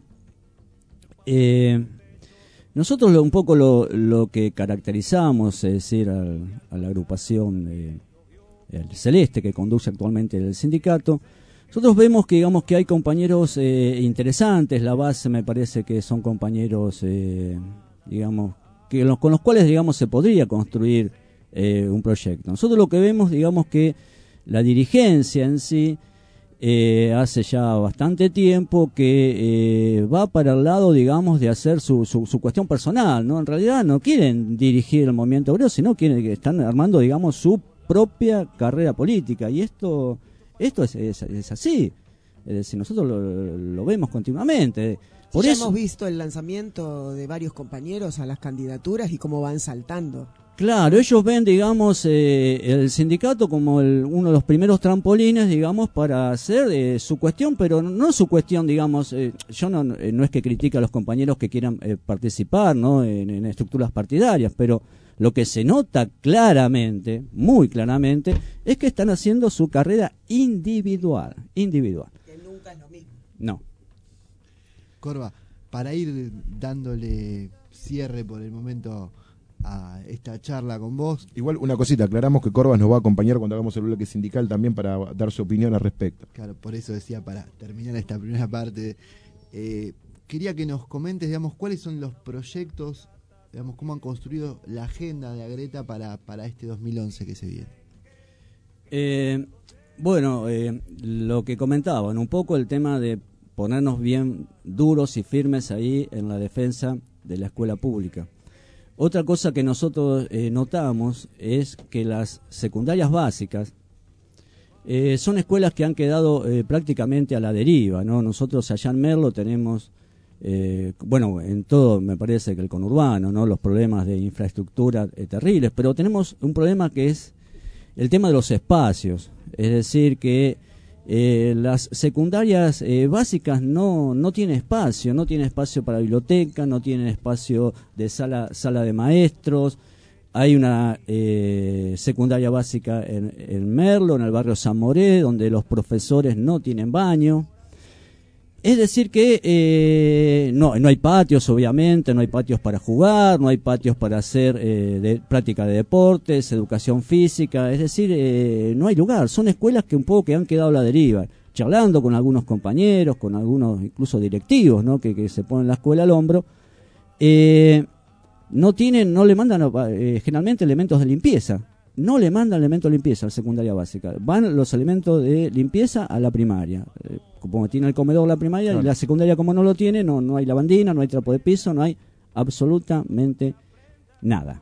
Eh, nosotros lo, un poco lo, lo que caracterizamos, es decir, al, a la agrupación de, el Celeste que conduce actualmente el sindicato, nosotros vemos que digamos que hay compañeros eh, interesantes. La base me parece que son compañeros eh, digamos que los, con los cuales digamos se podría construir eh, un proyecto. Nosotros lo que vemos digamos que la dirigencia en sí eh, hace ya bastante tiempo que eh, va para el lado digamos de hacer su, su, su cuestión personal, ¿no? En realidad no quieren dirigir el movimiento obrero, sino quieren que están armando digamos su propia carrera política, y esto Esto es, es, es así, es decir, nosotros lo, lo vemos continuamente. Por sí, ya eso hemos visto el lanzamiento de varios compañeros a las candidaturas y cómo van saltando. Claro, ellos ven, digamos, eh, el sindicato como el, uno de los primeros trampolines, digamos, para hacer eh, su cuestión, pero no su cuestión, digamos, eh, yo no, eh, no es que critique a los compañeros que quieran eh, participar, ¿no?, en, en estructuras partidarias, pero lo que se nota claramente, muy claramente, es que están haciendo su carrera individual, individual. Que nunca es lo mismo. No. Corva, para ir dándole cierre por el momento a esta charla con vos. Igual una cosita, aclaramos que Corvas nos va a acompañar cuando hagamos el bloque sindical también para dar su opinión al respecto. Claro, por eso decía, para terminar esta primera parte, eh, quería que nos comentes, digamos, cuáles son los proyectos, digamos, cómo han construido la agenda de Agreta para, para este dos mil once que se viene. Eh, bueno, eh, lo que comentaban, un poco el tema de ponernos bien duros y firmes ahí en la defensa de la escuela pública. Otra cosa que nosotros eh, notamos es que las secundarias básicas Eh, son escuelas que han quedado eh, prácticamente a la deriva, ¿no? Nosotros allá en Merlo tenemos, eh, bueno, en todo me parece que el conurbano, ¿no? Los problemas de infraestructura eh, terribles, pero tenemos un problema que es el tema de los espacios, es decir, que eh, las secundarias eh, básicas no, no tienen espacio, no tienen espacio para biblioteca, no tienen espacio de sala, sala de maestros. Hay una eh, secundaria básica en, en Merlo, en el barrio San Moré, donde los profesores no tienen baño. Es decir que eh, no, no hay patios, obviamente, no hay patios para jugar, no hay patios para hacer eh, de, práctica de deportes, educación física, es decir, eh, no hay lugar. Son escuelas que un poco que han quedado a la deriva. Charlando con algunos compañeros, con algunos incluso directivos, ¿no? que, que se ponen la escuela al hombro, eh, no tienen, no le mandan eh, generalmente elementos de limpieza, no le mandan elementos de limpieza a la secundaria básica, van los elementos de limpieza a la primaria, eh, como tiene el comedor la primaria, claro. Y la secundaria como no lo tiene, no, no hay lavandina, no hay trapo de piso, no hay absolutamente nada.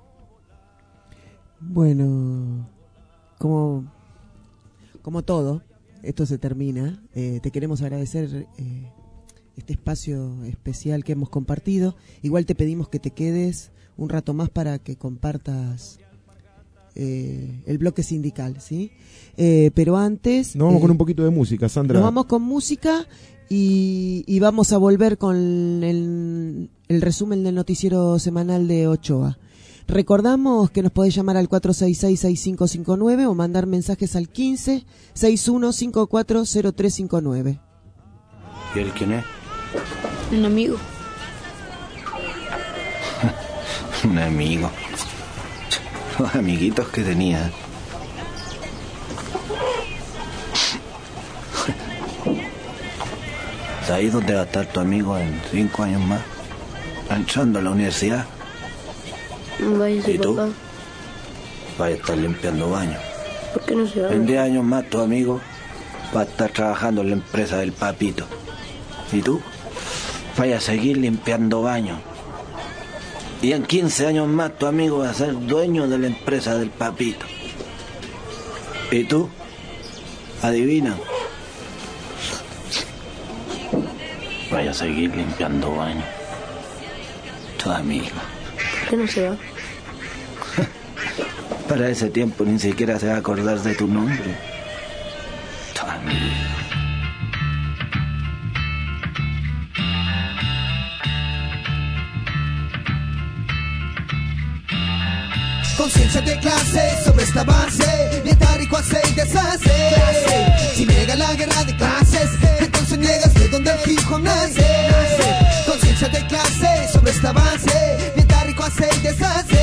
Bueno, como, como todo, esto se termina, eh, te queremos agradecer eh, este espacio especial que hemos compartido. Igual te pedimos que te quedes un rato más para que compartas eh, el bloque sindical, ¿sí? Eh, pero antes... Nos vamos eh, con un poquito de música, Sandra. Nos vamos con música y, y vamos a volver con el, el resumen del noticiero semanal de Ochoa. Recordamos que nos podés llamar al cuatro seis seis, seis cinco cinco nueve o mandar mensajes al quince, sesenta y uno, cincuenta y cuatro, cero tres cincuenta y nueve. ¿Y él quién es? Un amigo. Un amigo. Los amiguitos que tenía. ¿Sabes dónde va a estar tu amigo en cinco años más? Entrando a la universidad. Vaya, ¿Y tú? papá. Vaya a estar limpiando baños. ¿Por qué no se va? En diez años más tu amigo va a estar trabajando en la empresa del papito. ¿Y tú? Vaya a seguir limpiando baños. Y en quince años más tu amigo va a ser dueño de la empresa del papito. ¿Y tú? Adivina. Vaya a seguir limpiando baños. Tu amigo. ¿Por qué no se va? Para ese tiempo ni siquiera se va a acordar de tu nombre. Tu amigo. Conciencia de clase sobre este avance, nietar y cuase y deshace. Si niega la guerra de clases, entonces niegas de donde el hip hop nace. Conciencia de clase sobre este avance, nietar y cuase y deshace.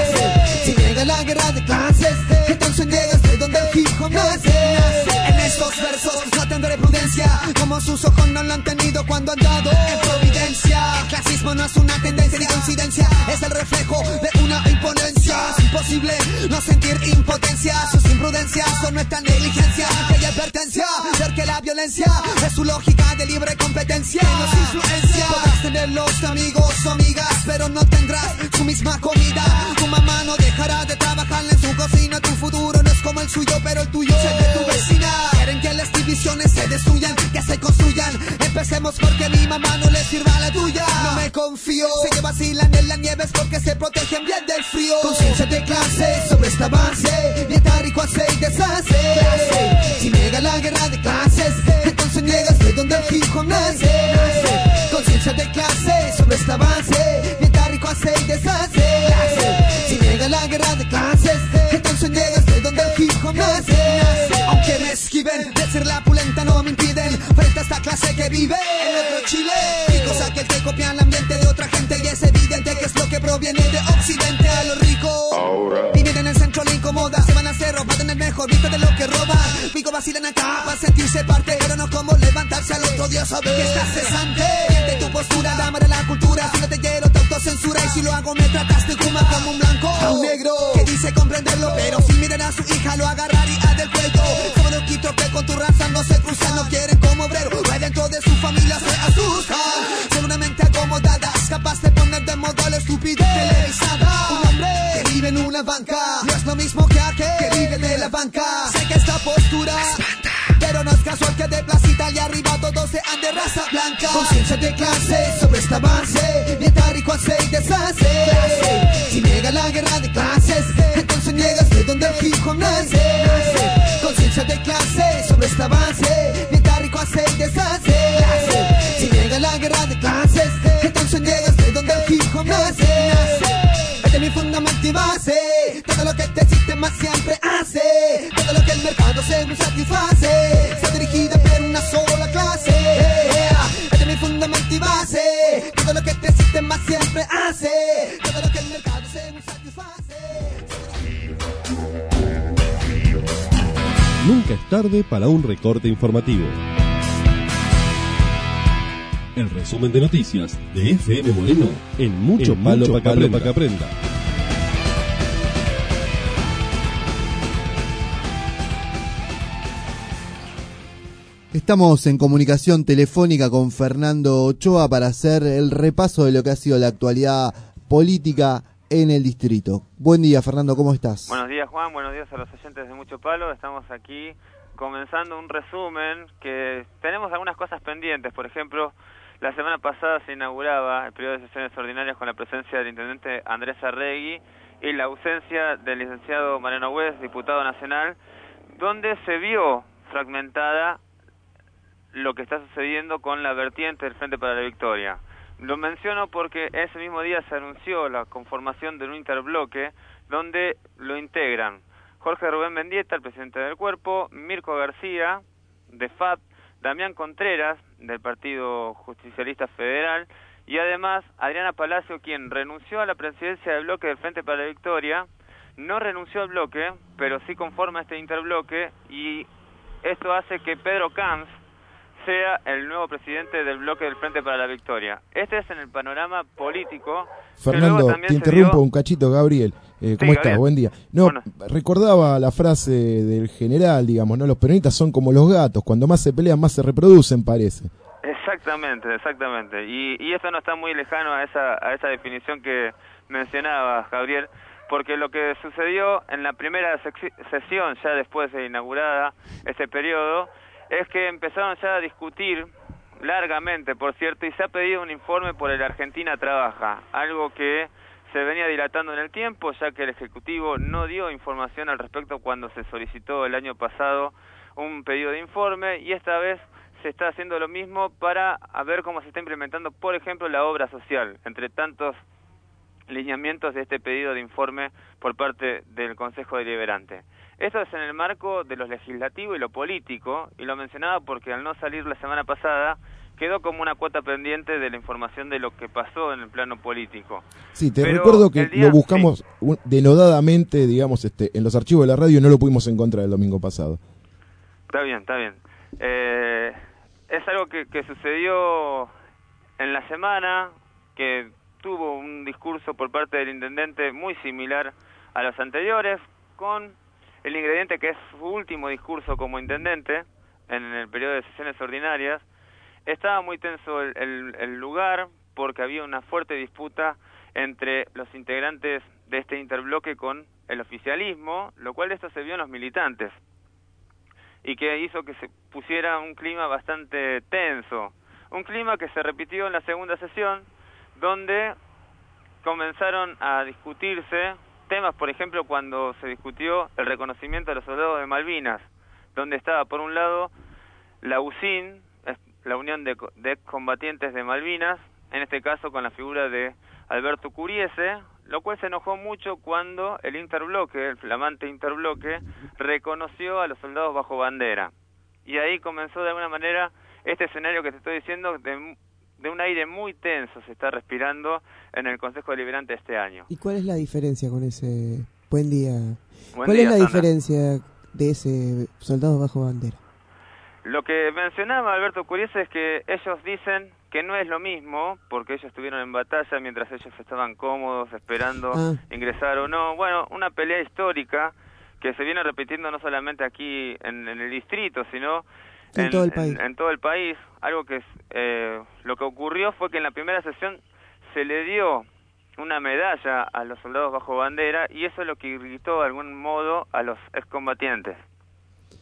Si niega la guerra de clases, entonces niegas de donde el hip hop nace. En estos versos no tendré prudencia, como sus ojos no lo han tenido cuando han dado en providencia. El clasismo no es una tendencia ni coincidencia, es el reflejo de una imponencia. Es imposible no sentir impotencia, sus imprudencias son nuestra negligencia. Que hay advertencia, ver que la violencia es su lógica de libre competencia. Que nos influencia, podrás tener los amigos o amigas, pero no tendrás su misma comida. Tu mamá no dejará de trabajar en su cocina, tu futuro no es como el suyo, pero el tuyo es el de tu vecina. Quieren que las divisiones se destruyan, que se construyan. Empecemos porque mi mamá no le sirva a la tuya. No me confío, sé que vacilan en las nieves porque se protegen bien del frío. Conciencia de clase sobre este avance, nietar y cuase y deshace. Si niega la guerra de clases, entonces niegas de donde el hip hop nace. Conciencia de clase sobre este avance, nietar y cuase y deshace. Si niega la guerra de clases, entonces niegas de donde el hip hop nace. Aunque me esquiven, de ser la pulenta no me impiden frente a esta clase que vive en otro Chile. Ricos aquel que copia el ambiente de otra gente y es evidente que es lo que proviene de Occidente. A los ricos ahora viven en el centro, le incomoda, se van a hacer ropa, tener mejor vista de lo que roban. Pico vacilan acá para sentirse parte, pero no como levantarse al otro día saber que estás cesante. Siente tu postura, dama de la cultura, si no te quiero te autocensura y si lo hago me tratas de kuma como un blanco. A un negro que dice comprenderlo, pero si miran a su hija lo agarraría del cuello. Como los quitos que con tu raza no se cruzan, no quieren como obrero, pues dentro de su familia se asustan. Son una mente acomodada, capaz de poner de moda la estupidez televisada. Un hombre que vive en una banca no es lo mismo que aquel que vive de la banca. Sé que esta postura todos sean de raza blanca. Conciencia de clase sobre este avance, dieta rico hace y deshace. Si niega la guerra de clases, entonces niegas de donde el hip hop nace. Conciencia de clase sobre este avance, dieta rico hace y deshace. Si niega la guerra de clases, entonces niegas de donde el hip hop nace. Este es mi fundamento y base, todo lo que este sistema siempre hace, todo lo que el mercado según satisface, está dirigida por una sola clase. Este es mi fundamento y base, todo lo que este sistema siempre hace, todo lo que el mercado según satisface. Nunca es tarde para un recorte informativo. El resumen de noticias de F M Moreno en Mucho en Palo para que aprenda. Pa que aprenda. Estamos en comunicación telefónica con Fernando Ochoa para hacer el repaso de lo que ha sido la actualidad política en el distrito. Buen día, Fernando, ¿cómo estás? Buenos días, Juan, buenos días a los oyentes de Mucho Palo. Estamos aquí comenzando un resumen que tenemos algunas cosas pendientes. Por ejemplo, la semana pasada se inauguraba el periodo de sesiones ordinarias con la presencia del intendente Andrés Arregui y la ausencia del licenciado Mariano Güez, diputado nacional, donde se vio fragmentada lo que está sucediendo con la vertiente del Frente para la Victoria. Lo menciono porque ese mismo día se anunció la conformación de un interbloque donde lo integran Jorge Rubén Mendieta, el presidente del cuerpo, Mirko García, de F A P, Damián Contreras, del Partido Justicialista Federal, y además Adriana Palacio, quien renunció a la presidencia del bloque del Frente para la Victoria, no renunció al bloque, pero sí conforma este interbloque, y esto hace que Pedro Camps sea el nuevo presidente del bloque del Frente para la Victoria. Este es en el panorama político. Fernando, te interrumpo dio... un cachito, Gabriel. Eh, ¿Cómo sí, estás? Buen día. No, bueno. Recordaba la frase del general, digamos, ¿no? Los peronistas son como los gatos, cuando más se pelean, más se reproducen, parece. Exactamente, exactamente. Y, y esto no está muy lejano a esa, a esa definición que mencionaba Gabriel, porque lo que sucedió en la primera sesión, ya después de inaugurada ese periodo, es que empezaron ya a discutir largamente, por cierto, y se ha pedido un informe por el Argentina Trabaja, algo que se venía dilatando en el tiempo, ya que el Ejecutivo no dio información al respecto cuando se solicitó el año pasado un pedido de informe, y esta vez se está haciendo lo mismo para ver cómo se está implementando, por ejemplo, la obra social, entre tantos lineamientos de este pedido de informe por parte del Consejo Deliberante. Esto es en el marco de lo legislativo y lo político, y lo mencionaba porque al no salir la semana pasada, quedó como una cuota pendiente de la información de lo que pasó en el plano político. Sí, te Pero recuerdo que día, lo buscamos sí. denodadamente, digamos, este, en los archivos de la radio, y no lo pudimos encontrar el domingo pasado. Está bien, está bien. Eh, es algo que, que sucedió en la semana, que tuvo un discurso por parte del intendente muy similar a los anteriores, con el ingrediente que es su último discurso como intendente en el periodo de sesiones ordinarias. Estaba muy tenso el, el, el lugar porque había una fuerte disputa entre los integrantes de este interbloque con el oficialismo, lo cual esto se vio en los militantes y que hizo que se pusiera un clima bastante tenso, un clima que se repitió en la segunda sesión, donde comenzaron a discutirse temas, por ejemplo, cuando se discutió el reconocimiento de los soldados de Malvinas, donde estaba, por un lado, la U C I N, la Unión de, de Excombatientes de Malvinas, en este caso con la figura de Alberto Curiese, lo cual se enojó mucho cuando el interbloque, el flamante interbloque, reconoció a los soldados bajo bandera. Y ahí comenzó de alguna manera este escenario que te estoy diciendo, de, de un aire muy tenso se está respirando en el Consejo Deliberante este año. ¿Y cuál es la diferencia con ese... Buen día. Buen ¿Cuál día, es la Sandra. diferencia de ese soldado bajo bandera? Lo que mencionaba Alberto Curiese es que ellos dicen que no es lo mismo, porque ellos estuvieron en batalla mientras ellos estaban cómodos, esperando Ah. ingresar o no. Bueno, una pelea histórica que se viene repitiendo no solamente aquí en, en el distrito, sino En todo el país. En, en todo el país. Algo que es, eh, lo que ocurrió fue que en la primera sesión se le dio una medalla a los soldados bajo bandera, y eso es lo que irritó de algún modo a los excombatientes.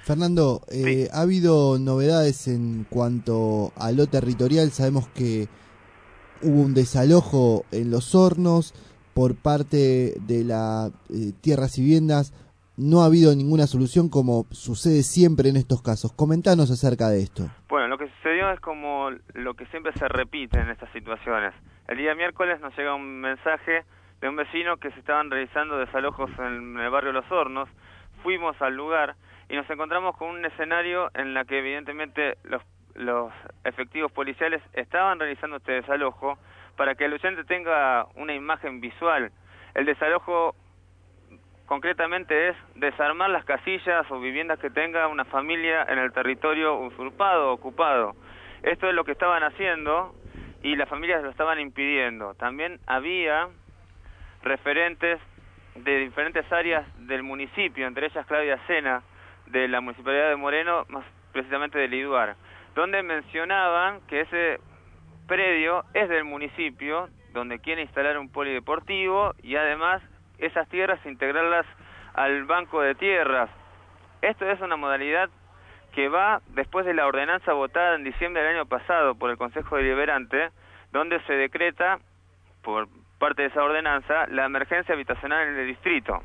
Fernando, eh, sí. ¿Ha habido novedades en cuanto a lo territorial? Sabemos que hubo un desalojo en Los Hornos por parte de la eh, Tierras y Viviendas. No ha habido ninguna solución, como sucede siempre en estos casos. Comentanos acerca de esto. Bueno, lo que sucedió es como lo que siempre se repite en estas situaciones. El día miércoles nos llega un mensaje de un vecino que se estaban realizando desalojos en el barrio Los Hornos. Fuimos al lugar y nos encontramos con un escenario en la que evidentemente los, los efectivos policiales estaban realizando este desalojo para que el oyente tenga una imagen visual. El desalojo concretamente es desarmar las casillas o viviendas que tenga una familia en el territorio usurpado o ocupado. Esto es lo que estaban haciendo y las familias lo estaban impidiendo. También había referentes de diferentes áreas del municipio, entre ellas Claudia Sena, de la Municipalidad de Moreno, más precisamente de Liduar, donde mencionaban que ese predio es del municipio, donde quiere instalar un polideportivo y además esas tierras integrarlas al banco de tierras. Esto es una modalidad que va después de la ordenanza votada en diciembre del año pasado por el Consejo Deliberante, donde se decreta, por parte de esa ordenanza, la emergencia habitacional en el distrito.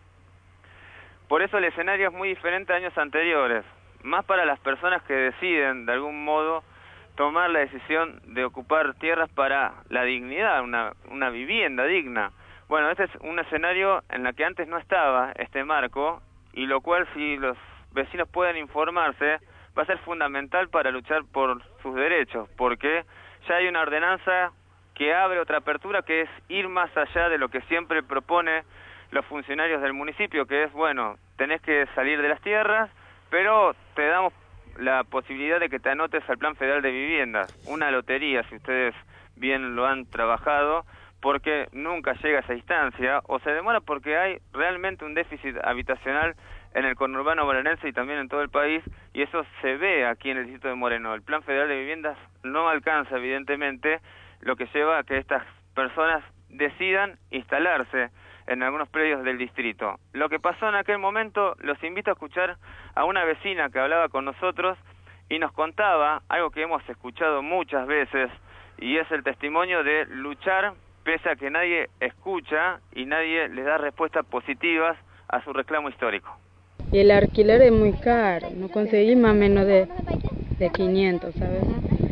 Por eso el escenario es muy diferente a años anteriores, más para las personas que deciden, de algún modo, tomar la decisión de ocupar tierras para la dignidad, una, una vivienda digna. Bueno, este es un escenario en el que antes no estaba este marco, y lo cual, si los vecinos pueden informarse, va a ser fundamental para luchar por sus derechos, porque ya hay una ordenanza que abre otra apertura, que es ir más allá de lo que siempre propone los funcionarios del municipio, que es, bueno, tenés que salir de las tierras, pero te damos la posibilidad de que te anotes al Plan Federal de Viviendas, una lotería, si ustedes bien lo han trabajado, porque nunca llega a esa instancia, o se demora porque hay realmente un déficit habitacional en el conurbano bonaerense y también en todo el país, y eso se ve aquí en el distrito de Moreno. El Plan Federal de Viviendas no alcanza, evidentemente, lo que lleva a que estas personas decidan instalarse en algunos predios del distrito. Lo que pasó en aquel momento, los invito a escuchar a una vecina que hablaba con nosotros y nos contaba algo que hemos escuchado muchas veces, y es el testimonio de luchar pese a que nadie escucha y nadie les da respuestas positivas a su reclamo histórico. Y el alquiler es muy caro, no conseguí más o menos de, de quinientos, ¿sabes?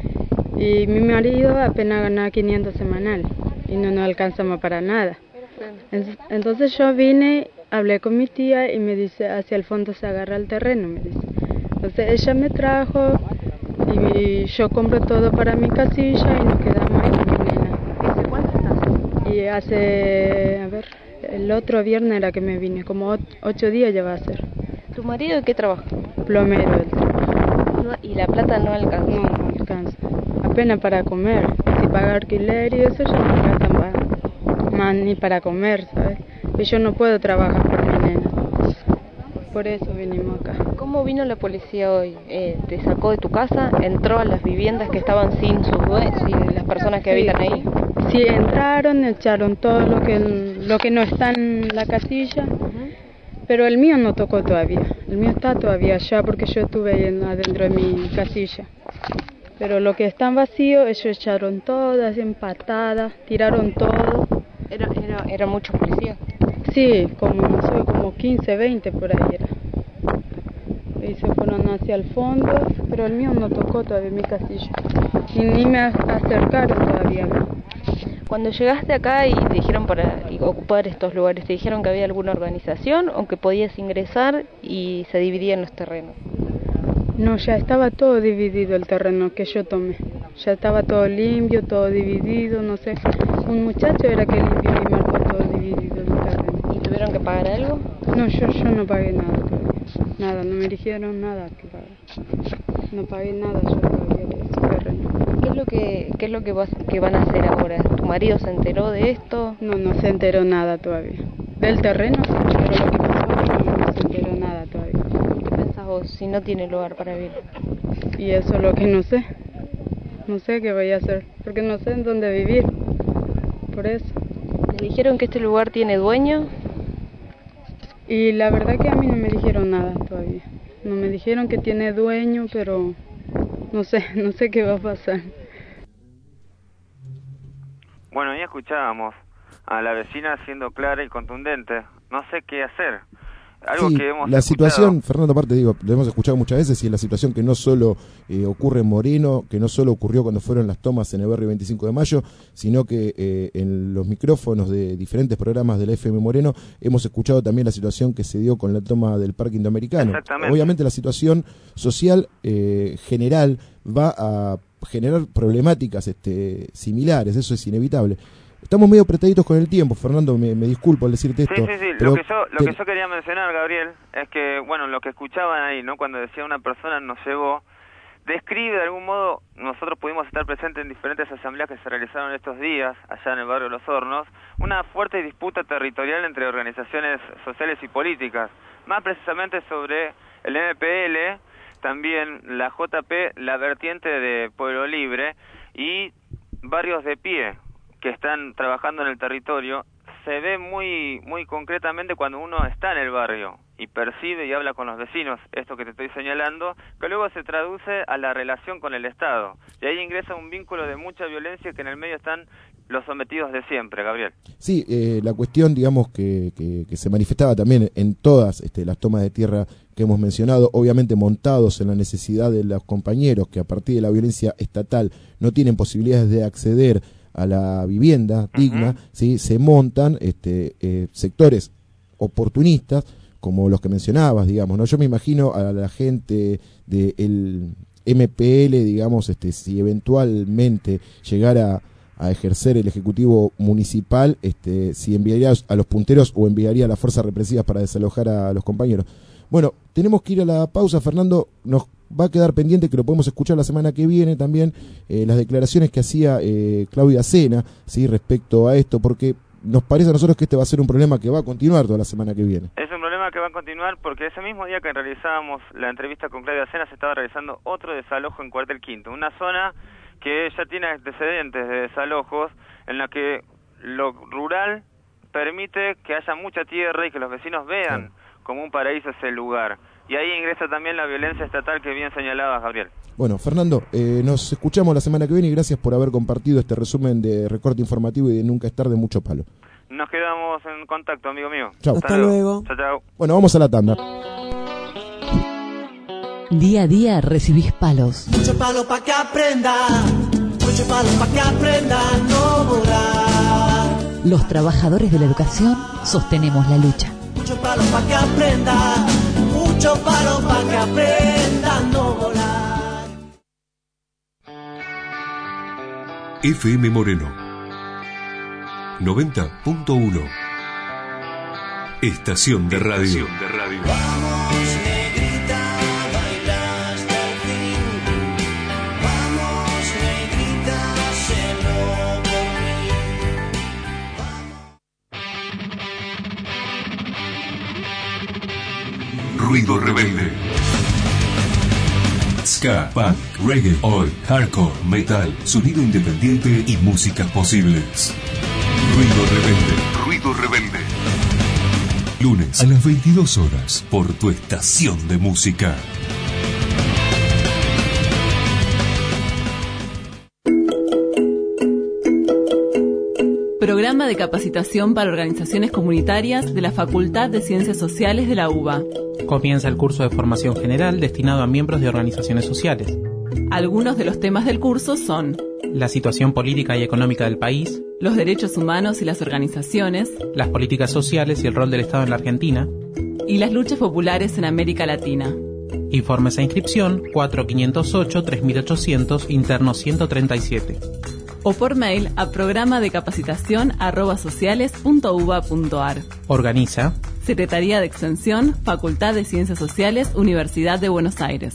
Y mi marido apenas gana quinientos semanal y no nos alcanzamos para nada. Entonces yo vine, hablé con mi tía y me dice, hacia el fondo se agarra el terreno, me dice. Entonces ella me trajo y yo compro todo para mi casilla y nos quedamos ahí con mi nena. ¿Hace cuánto estás? Y hace, a ver, el otro viernes era que me vine, como ocho días ya va a ser. ¿Tu marido en qué trabaja? Plomero. Él. No, ¿y la plata no alcanza? No, no alcanza. Apenas para comer. Si paga alquiler y eso ya no alcanza más, más ni para comer, ¿sabes? Y yo no puedo trabajar por mi nena. Por eso vinimos acá. ¿Cómo vino la policía hoy? Eh, ¿Te sacó de tu casa? ¿Entró a las viviendas que estaban sin sus dueños, sin las personas que sí, habitan ahí? Sí, entraron, echaron todo lo que lo que no está en la casilla, uh-huh. Pero el mío no tocó todavía. El mío está todavía allá porque yo estuve ahí adentro de mi casilla. Pero lo que están vacíos, ellos echaron todo, así empatadas, tiraron todo. ¿Era, era, era muchos policías? Sí, como, no sé, como quince, veinte por ahí era. Y se fueron hacia el fondo, pero el mío no tocó todavía mi casilla. Y ni me acercaron todavía. Cuando llegaste acá y te dijeron para ocupar estos lugares, ¿te dijeron que había alguna organización o que podías ingresar y se dividían los terrenos? No, ya estaba todo dividido el terreno que yo tomé. Ya estaba todo limpio, todo dividido, no sé. Un muchacho era que limpió y marcó todo dividido el terreno. ¿Y tuvieron que pagar algo? No, yo, yo no pagué nada todavía. Nada, no me dijeron nada que pagar. No pagué nada yo todavía de ese terreno. ¿Qué es lo que, qué es lo que, vas, que van a hacer ahora? ¿Tu marido se enteró de esto? No, no se enteró nada todavía. Del terreno se enteró lo que pasó, pero no se enteró nada todavía. ¿Qué pensás vos si no tiene lugar para vivir? Y eso es lo que no sé. No sé qué voy a hacer, porque no sé en dónde vivir. Por eso. ¿Le dijeron que este lugar tiene dueño? Y la verdad que a mí no me dijeron nada todavía. No me dijeron que tiene dueño, pero no sé, no sé qué va a pasar. Bueno, ya escuchábamos a la vecina siendo clara y contundente. No sé qué hacer. Algo sí, que hemos la escuchado. situación, Fernando, aparte digo, lo hemos escuchado muchas veces, y es la situación que no solo eh, ocurre en Moreno, que no solo ocurrió cuando fueron las tomas en el barrio veinticinco de mayo, sino que eh, en los micrófonos de diferentes programas de la F M Moreno hemos escuchado también la situación que se dio con la toma del Parque Indoamericano. Obviamente la situación social eh, general va a generar problemáticas este, similares, eso es inevitable. Estamos medio apretaditos con el tiempo, Fernando, me, me disculpo al decirte esto. Sí, sí, sí. Pero Lo que yo, lo te... que yo quería mencionar, Gabriel, es que, bueno, lo que escuchaban ahí, ¿no? Cuando decía una persona nos llegó, describe de algún modo, nosotros pudimos estar presentes en diferentes asambleas que se realizaron estos días, allá en el barrio Los Hornos, una fuerte disputa territorial entre organizaciones sociales y políticas, más precisamente sobre el M P L, también la J P, la vertiente de Pueblo Libre y barrios de pie que están trabajando en el territorio. Se ve muy muy concretamente cuando uno está en el barrio y percibe y habla con los vecinos esto que te estoy señalando, que luego se traduce a la relación con el Estado. Y ahí ingresa un vínculo de mucha violencia que en el medio están los sometidos de siempre, Gabriel. Sí, eh, la cuestión, digamos, que, que, que se manifestaba también en todas este, las tomas de tierra que hemos mencionado, obviamente montados en la necesidad de los compañeros que a partir de la violencia estatal no tienen posibilidades de acceder a la vivienda digna, uh-huh. ¿sí? Se montan este, eh, sectores oportunistas como los que mencionabas, digamos, ¿no? Yo me imagino a la gente del M P L, digamos, este, si eventualmente llegara a ejercer el Ejecutivo Municipal, este, si enviaría a los punteros o enviaría a las fuerzas represivas para desalojar a los compañeros. Bueno, tenemos que ir a la pausa, Fernando, nos va a quedar pendiente, que lo podemos escuchar la semana que viene también, eh, las declaraciones que hacía eh, Claudia Sena, ¿sí? Respecto a esto, porque nos parece a nosotros que este va a ser un problema que va a continuar toda la semana que viene. Es un problema que va a continuar porque ese mismo día que realizábamos la entrevista con Claudia Sena se estaba realizando otro desalojo en Cuartel Quinto, una zona que ya tiene antecedentes de desalojos en la que lo rural permite que haya mucha tierra y que los vecinos vean sí. como un paraíso ese lugar. Y ahí ingresa también la violencia estatal que bien señalabas, Gabriel. Bueno, Fernando, eh, nos escuchamos la semana que viene y gracias por haber compartido este resumen de recorte informativo y de Nunca es tarde, mucho palo. Nos quedamos en contacto, amigo mío. Chau. Hasta, Hasta luego. Chau, chau. Bueno, vamos a la tanda. Día a día recibís palos. Mucho palo pa' que aprenda, mucho palo pa' que aprenda a no volar. Los trabajadores de la educación sostenemos la lucha. Mucho palo pa' que aprenda, mucho palo pa' que aprenda a no volar. F M Moreno noventa punto uno. Estación de radio. Estación de radio. Vamos, negrita, a bailar hasta el fin. Vamos, negrita, hazlo por mí. Ruido rebelde. Ska, punk, reggae, oi, hardcore, metal, sonido independiente y músicas posibles. Ruido rebelde. Ruido rebelde. Lunes a las veintidós horas por tu estación de música. Programa de capacitación para organizaciones comunitarias de la Facultad de Ciencias Sociales de la UBA. Comienza el curso de formación general destinado a miembros de organizaciones sociales. Algunos de los temas del curso son: la situación política y económica del país, los derechos humanos y las organizaciones, las políticas sociales y el rol del Estado en la Argentina, y las luchas populares en América Latina. Informes e inscripción cuatro quinientos ocho tres mil ochocientos, interno ciento treinta y siete. O por mail a programa de capacitación arroba sociales punto uba punto ar. Organiza Secretaría de Extensión, Facultad de Ciencias Sociales, Universidad de Buenos Aires.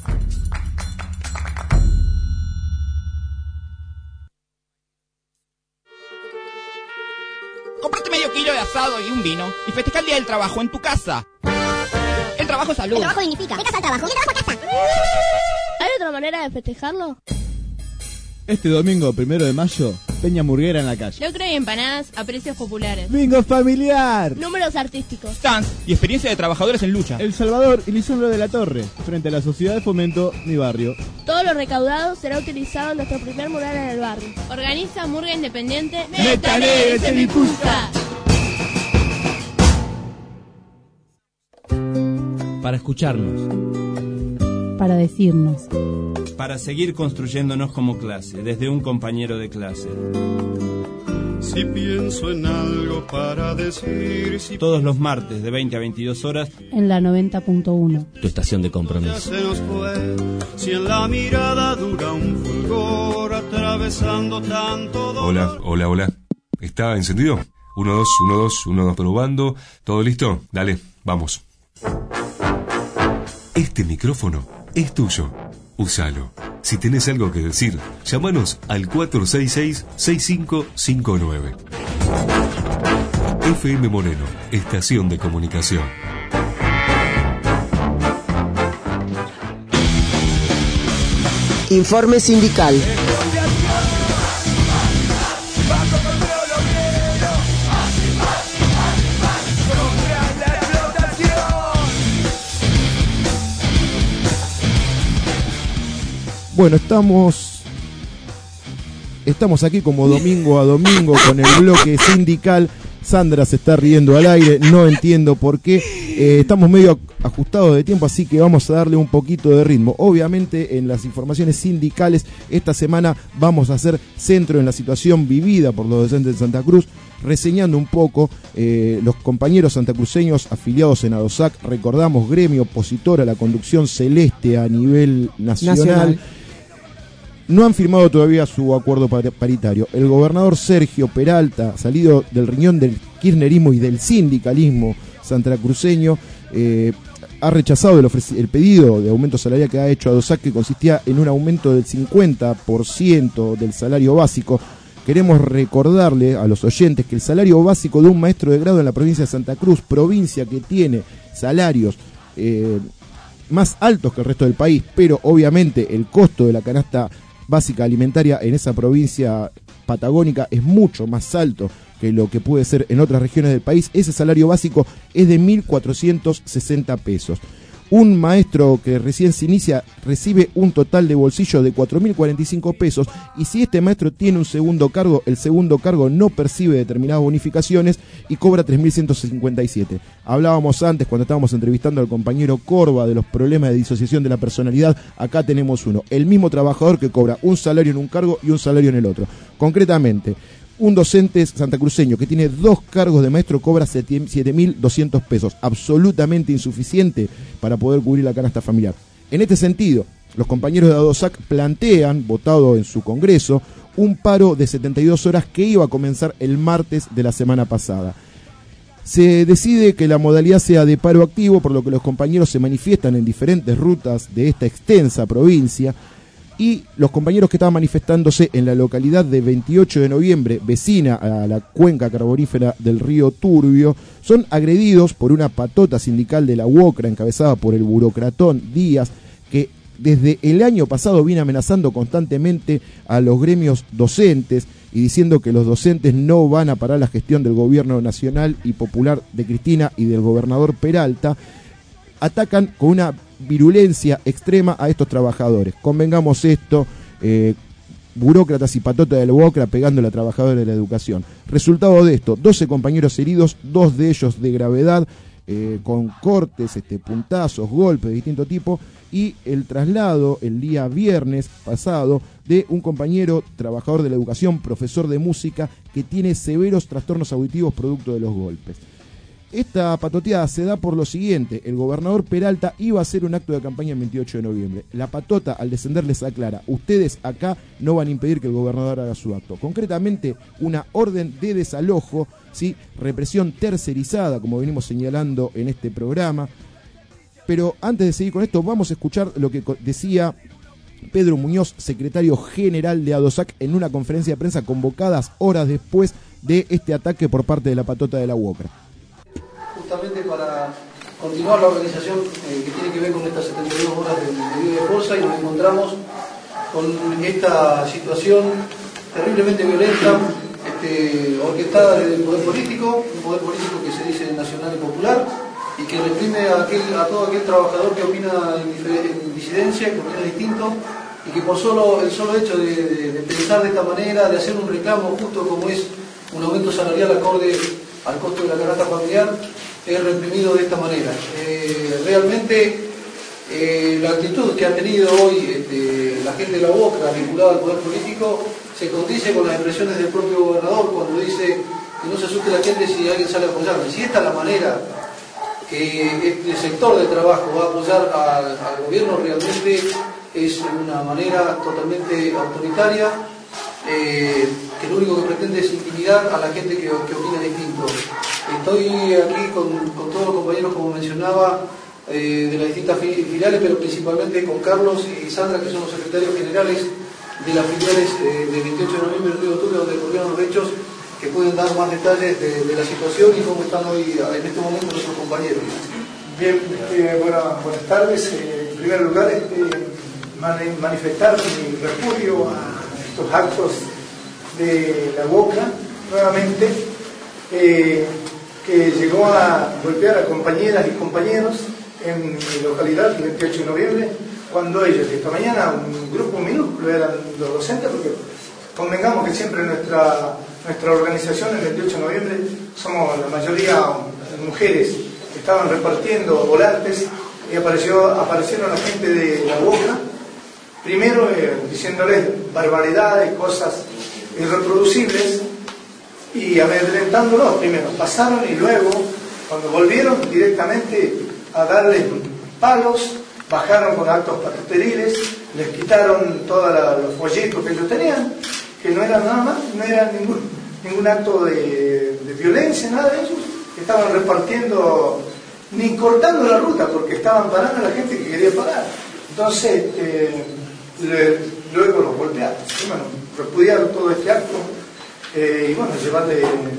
Comprate medio kilo de asado y un vino y festeja el día del trabajo en tu casa. El trabajo es salud. El trabajo dignifica. De casa al trabajo. De trabajo a casa. ¿Hay otra manera de festejarlo? Este domingo, primero de mayo, Peña Murguera en la calle. Locro y empanadas a precios populares. Bingo familiar. Números artísticos. Stands y experiencia de trabajadores en lucha. El Salvador y Lisandro de la Torre, frente a la Sociedad de Fomento Mi Barrio. Todo lo recaudado será utilizado en nuestro primer mural en el barrio. Organiza Murga Independiente. ¡Meta Negra se disputa! Para escucharnos. Para decirnos. Para seguir construyéndonos como clase, desde un compañero de clase. Si pienso en algo para decir, si todos los martes de veinte a veintidós horas en la noventa punto uno. Tu estación de compromiso. se nos fue, si en la mirada dura un fulgor atravesando tanto dolor. Hola, hola, hola. ¿Está encendido? Uno, dos, uno, dos, uno, dos, probando. ¿Todo listo? Dale, vamos. Este micrófono es tuyo. Úsalo. Si tenés algo que decir, llámanos al cuatro seis seis, seis cinco cinco nueve. F M Moreno, estación de comunicación. Informe sindical. Bueno, estamos estamos aquí como domingo a domingo con el bloque sindical. Sandra se está riendo al aire, no entiendo por qué. Eh, estamos medio ajustados de tiempo, así que vamos a darle un poquito de ritmo. Obviamente en las informaciones sindicales esta semana vamos a hacer centro en la situación vivida por los docentes de Santa Cruz, reseñando un poco eh, los compañeros santacruceños afiliados en ADOSAC. Recordamos, gremio opositor a la conducción celeste a nivel nacional. nacional. No han firmado todavía su acuerdo paritario. El gobernador Sergio Peralta, salido del riñón del kirchnerismo y del sindicalismo santacruceño, eh, ha rechazado el, el pedido de aumento salarial que ha hecho ADOSAC, que consistía en un aumento del cincuenta por ciento del salario básico. Queremos recordarle a los oyentes que el salario básico de un maestro de grado en la provincia de Santa Cruz, provincia que tiene salarios eh, más altos que el resto del país, pero obviamente el costo de la canasta básica alimentaria en esa provincia patagónica es mucho más alto que lo que puede ser en otras regiones del país. Ese salario básico es de mil cuatrocientos sesenta pesos. Un maestro que recién se inicia recibe un total de bolsillo de cuatro mil cuarenta y cinco pesos, y si este maestro tiene un segundo cargo, el segundo cargo no percibe determinadas bonificaciones y cobra tres mil ciento cincuenta y siete. Hablábamos antes, cuando estábamos entrevistando al compañero Corva, de los problemas de disociación de la personalidad. Acá tenemos uno, el mismo trabajador que cobra un salario en un cargo y un salario en el otro. Concretamente, un docente santacruceño que tiene dos cargos de maestro cobra siete mil doscientos pesos, absolutamente insuficiente para poder cubrir la canasta familiar. En este sentido, los compañeros de ADOSAC plantean, votado en su congreso, un paro de setenta y dos horas que iba a comenzar el martes de la semana pasada. Se decide que la modalidad sea de paro activo, por lo que los compañeros se manifiestan en diferentes rutas de esta extensa provincia. Y los compañeros que estaban manifestándose en la localidad de veintiocho de noviembre, vecina a la cuenca carbonífera del río Turbio, son agredidos por una patota sindical de la UOCRA encabezada por el burocratón Díaz, que desde el año pasado viene amenazando constantemente a los gremios docentes y diciendo que los docentes no van a parar la gestión del gobierno nacional y popular de Cristina y del gobernador Peralta. Atacan con una virulencia extrema a estos trabajadores. Convengamos esto, eh, burócratas y patotas de la UOCRA pegándole a trabajadores de la educación. Resultado de esto, doce compañeros heridos, dos de ellos de gravedad, eh, con cortes, este, puntazos, golpes de distinto tipo, y el traslado el día viernes pasado de un compañero trabajador de la educación, profesor de música, que tiene severos trastornos auditivos producto de los golpes. Esta patoteada se da por lo siguiente: el gobernador Peralta iba a hacer un acto de campaña el veintiocho de noviembre. La patota, al descender, les aclara: ustedes acá no van a impedir que el gobernador haga su acto. Concretamente, una orden de desalojo, ¿sí? Represión tercerizada, como venimos señalando en este programa. Pero antes de seguir con esto, vamos a escuchar lo que decía Pedro Muñoz, secretario general de ADOSAC, en una conferencia de prensa convocadas horas después de este ataque por parte de la patota de la UOCRA. Justamente para continuar la organización eh, que tiene que ver con estas setenta y dos horas de medida de fuerza, y nos encontramos con esta situación terriblemente violenta, este, orquestada desde el poder político, un poder político que se dice nacional y popular, y que reprime a, aquel, a todo aquel trabajador que opina en, en disidencia, que opina distinto, y que por solo el solo hecho de, de, de pensar de esta manera, de hacer un reclamo justo como es un aumento salarial acorde al costo de la canasta familiar, es reprimido de esta manera. Eh, realmente eh, la actitud que ha tenido hoy este, la gente de la Boca vinculada al poder político se contradice con las expresiones del propio gobernador cuando dice que no se asuste la gente si alguien sale a apoyarme. Si esta es la manera que este sector de trabajo va a apoyar al, al gobierno, realmente es una manera totalmente autoritaria, eh, que lo único que pretende es intimidar a la gente que, que opina distinto. Estoy aquí con, con todos los compañeros, como mencionaba, eh, de las distintas filiales, pero principalmente con Carlos y Sandra, que son los secretarios generales de las filiales eh, de veintiocho de noviembre y nueve de octubre, donde ocurrieron los hechos, que pueden dar más detalles de, de la situación y cómo están hoy en este momento nuestros compañeros. Bien, eh, bueno, buenas tardes. Eh, en primer lugar, este, manifestar mi repudio a estos actos de la Boca, nuevamente, eh, que llegó a golpear a compañeras y compañeros en mi localidad el veintiocho de noviembre, cuando ellos, esta mañana, un grupo minúsculo eran los docentes, porque convengamos que siempre nuestra, nuestra organización, el veintiocho de noviembre, somos la mayoría mujeres, que estaban repartiendo volantes y apareció, aparecieron la gente de la Boca, primero eh, diciéndoles barbaridades, cosas irreproducibles, y amedrentándolos primero. Pasaron y luego, cuando volvieron directamente a darles palos, bajaron con actos pateriles, les quitaron todos los folletos que ellos tenían, que no eran nada más, no era ningún, ningún acto de, de violencia, nada de ellos, que estaban repartiendo, ni cortando la ruta, porque estaban parando a la gente que quería parar. Entonces, eh, le, luego los golpearon. Y bueno, repudiaron todo este acto, eh, y bueno, llevarle,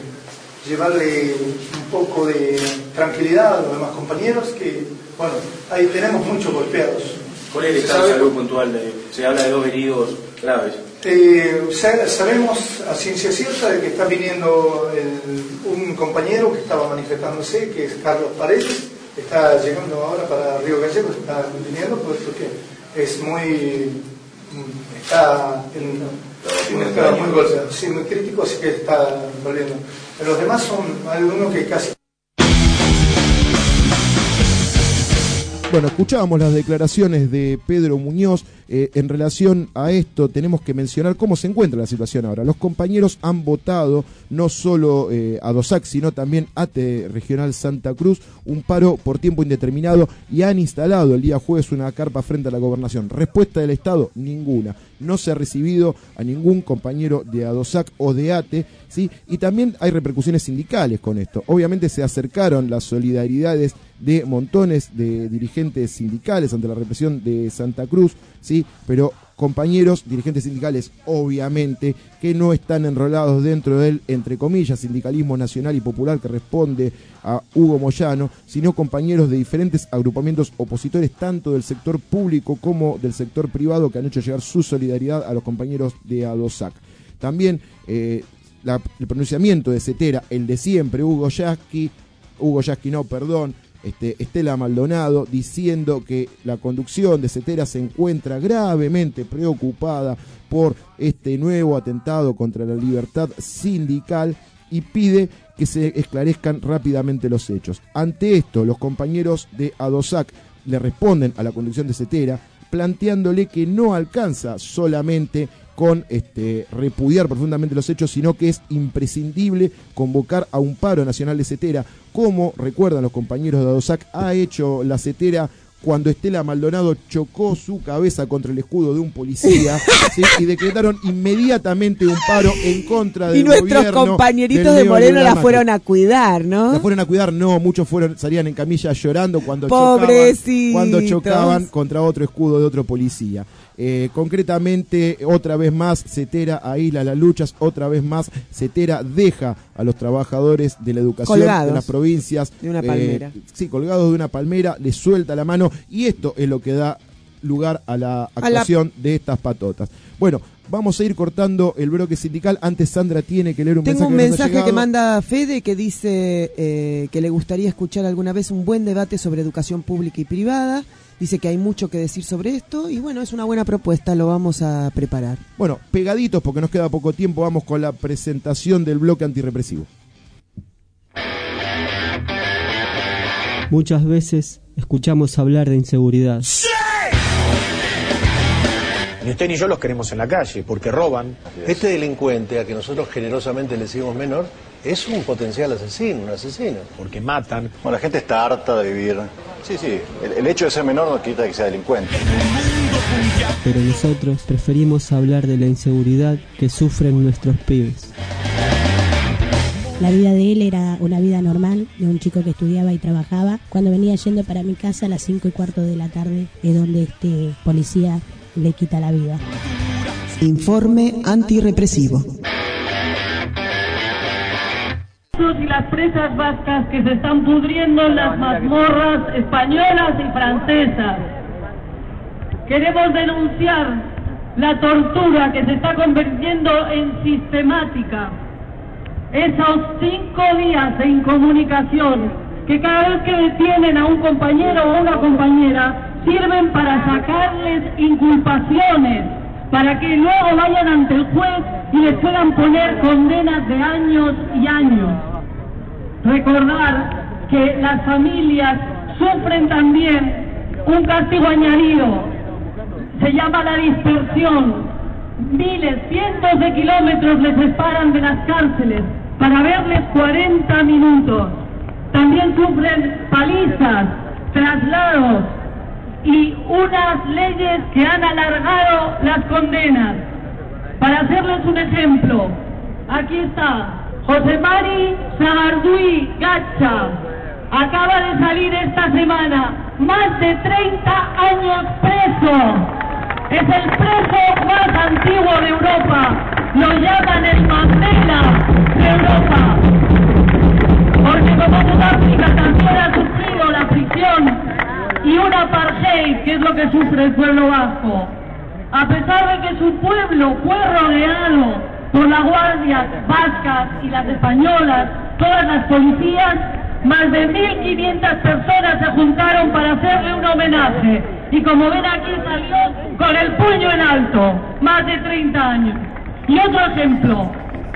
llevarle un poco de tranquilidad a los demás compañeros, que, bueno, ahí tenemos muchos golpeados. ¿Cuál es el estado de salud puntual? De, se habla de dos heridos graves. Eh, sabemos a ciencia cierta de que está viniendo el, un compañero que estaba manifestándose, que es Carlos Paredes, está llegando ahora para Río Gallegos, está viniendo porque es muy, está en un estado muy golpeado, sí, muy crítico, así que está volviendo. Pero los demás son algunos que casi... Bueno, escuchábamos las declaraciones de Pedro Muñoz. Eh, en relación a esto tenemos que mencionar cómo se encuentra la situación ahora. Los compañeros han votado no solo eh, a DOSAC, sino también a ATE Regional Santa Cruz, un paro por tiempo indeterminado, y han instalado el día jueves una carpa frente a la gobernación. Respuesta del Estado, ninguna. No se ha recibido a ningún compañero de ADOSAC o de ATE, ¿sí? Y también hay repercusiones sindicales con esto. Obviamente se acercaron las solidaridades de montones de dirigentes sindicales ante la represión de Santa Cruz, ¿sí? Pero compañeros, dirigentes sindicales, obviamente, que no están enrolados dentro del, entre comillas, sindicalismo nacional y popular que responde a Hugo Moyano, sino compañeros de diferentes agrupamientos opositores, tanto del sector público como del sector privado, que han hecho llegar su solidaridad a los compañeros de ADOSAC. También eh, la, el pronunciamiento de Cetera, el de siempre, Hugo Yasky, Hugo Yasky no, perdón, Este, Estela Maldonado, diciendo que la conducción de Cetera se encuentra gravemente preocupada por este nuevo atentado contra la libertad sindical y pide que se esclarezcan rápidamente los hechos. Ante esto, los compañeros de ADOSAC le responden a la conducción de Cetera, planteándole que no alcanza solamente con este, repudiar profundamente los hechos, sino que es imprescindible convocar a un paro nacional de Cetera, como recuerdan los compañeros de ADOSAC, ha hecho la Cetera cuando Estela Maldonado chocó su cabeza contra el escudo de un policía, ¿sí? Y decretaron inmediatamente un paro en contra del gobierno. Y nuestros compañeritos de Moreno la fueron a cuidar, ¿no? La fueron a cuidar, no, muchos fueron, salían en camilla llorando cuando Pobrecitos. chocaban, cuando chocaban contra otro escudo de otro policía. Eh, concretamente, otra vez más, Cetera aísla las luchas, otra vez más, Cetera deja a los trabajadores de la educación colgados de las provincias. De una palmera. Eh, sí, colgados de una palmera, les suelta la mano, y esto es lo que da lugar a la actuación a la... de estas patotas. Bueno, Vamos a ir cortando el bloque sindical. Antes Sandra tiene que leer un Tengo mensaje. un que nos ha mensaje que llegado. manda Fede que dice eh, que le gustaría escuchar alguna vez un buen debate sobre educación pública y privada. Dice que hay mucho que decir sobre esto y bueno, es una buena propuesta, lo vamos a preparar. Bueno, pegaditos porque nos queda poco tiempo, vamos con la presentación del bloque antirrepresivo. Muchas veces escuchamos hablar de inseguridad. Ni usted ni yo los queremos en la calle, porque roban. Este delincuente, a que nosotros generosamente le decimos menor, es un potencial asesino, un asesino. Porque matan. Bueno, la gente está harta de vivir. Sí, sí, el, el hecho de ser menor no quita que sea delincuente. Pero nosotros preferimos hablar de la inseguridad que sufren nuestros pibes. La vida de él era una vida normal, de un chico que estudiaba y trabajaba. Cuando venía yendo para mi casa a las cinco y cuarto de la tarde, es donde este policía le quita la vida. Informe antirrepresivo. Y las presas vascas que se están pudriendo en las mazmorras españolas y francesas. Queremos denunciar la tortura que se está convirtiendo en sistemática. Esos cinco días de incomunicación que cada vez que detienen a un compañero o una compañera sirven para sacarles inculpaciones, para que luego vayan ante el juez y les puedan poner condenas de años y años. Recordar que las familias sufren también un castigo añadido, se llama la dispersión. Miles, cientos de kilómetros les separan de las cárceles para verles cuarenta minutos. También sufren palizas, traslados y unas leyes que han alargado las condenas. Para hacerles un ejemplo, aquí está José Mari Sagardui Gacha. Acaba de salir esta semana, más de treinta años preso. Es el preso más antiguo de Europa. Lo llaman el Mandela de Europa. Porque como Sudáfrica también ha sufrido la prisión y un apartheid, que es lo que sufre el pueblo vasco. A pesar de que su pueblo fue rodeado por las guardias vascas y las españolas, todas las policías, más de mil quinientas personas se juntaron para hacerle un homenaje. Y como ven aquí salió con el puño en alto, más de treinta años. Y otro ejemplo,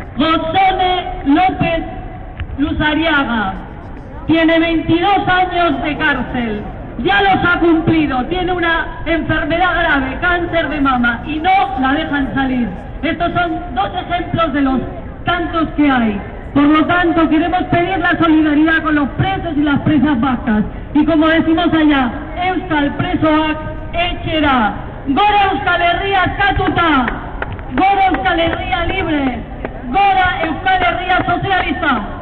José López Luzariaga, tiene veintidós años de cárcel, ya los ha cumplido, tiene una enfermedad grave, cáncer de mama, y no la dejan salir. Estos son dos ejemplos de los tantos que hay. Por lo tanto, queremos pedir la solidaridad con los presos y las presas vascas. Y como decimos allá, Euskal Presoak etxera, Gora Euskal Herria Eskatuta, Gora Euskal Herria Libre, Gora Euskal Herria Socialista.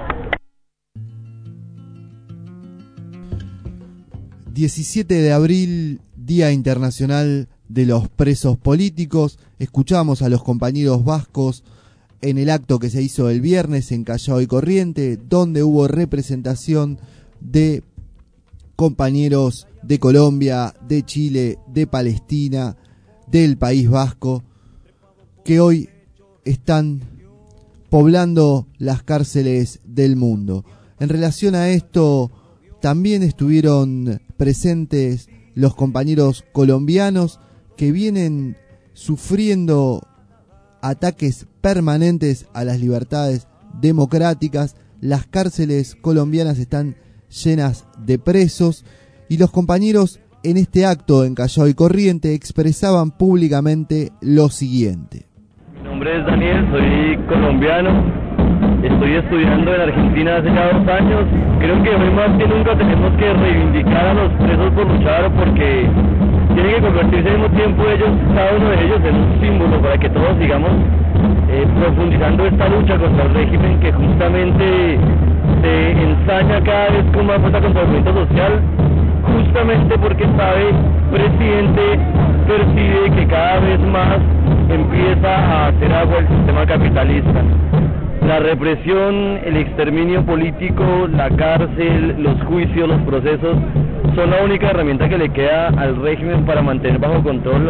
diecisiete de abril, Día Internacional de los Presos Políticos. Escuchamos a los compañeros vascos en el acto que se hizo el viernes en Callao y Corriente, donde hubo representación de compañeros de Colombia, de Chile, de Palestina, del País Vasco, que hoy están poblando las cárceles del mundo. En relación a esto, también estuvieron presentes los compañeros colombianos que vienen sufriendo ataques permanentes a las libertades democráticas. Las cárceles colombianas están llenas de presos y los compañeros en este acto en Callao y Corriente expresaban públicamente lo siguiente. Mi nombre es Daniel, soy colombiano. Estoy estudiando en Argentina hace ya dos años. Creo que hoy más que nunca tenemos que reivindicar a los presos por luchar, porque tienen que convertirse al mismo tiempo ellos, cada uno de ellos, en un símbolo para que todos sigamos eh, profundizando esta lucha contra el régimen que justamente se ensaña cada vez con más fuerza contra el movimiento social, justamente porque sabe, presidente, percibe que cada vez más empieza a hacer agua el sistema capitalista. La represión, el exterminio político, la cárcel, los juicios, los procesos son la única herramienta que le queda al régimen para mantener bajo control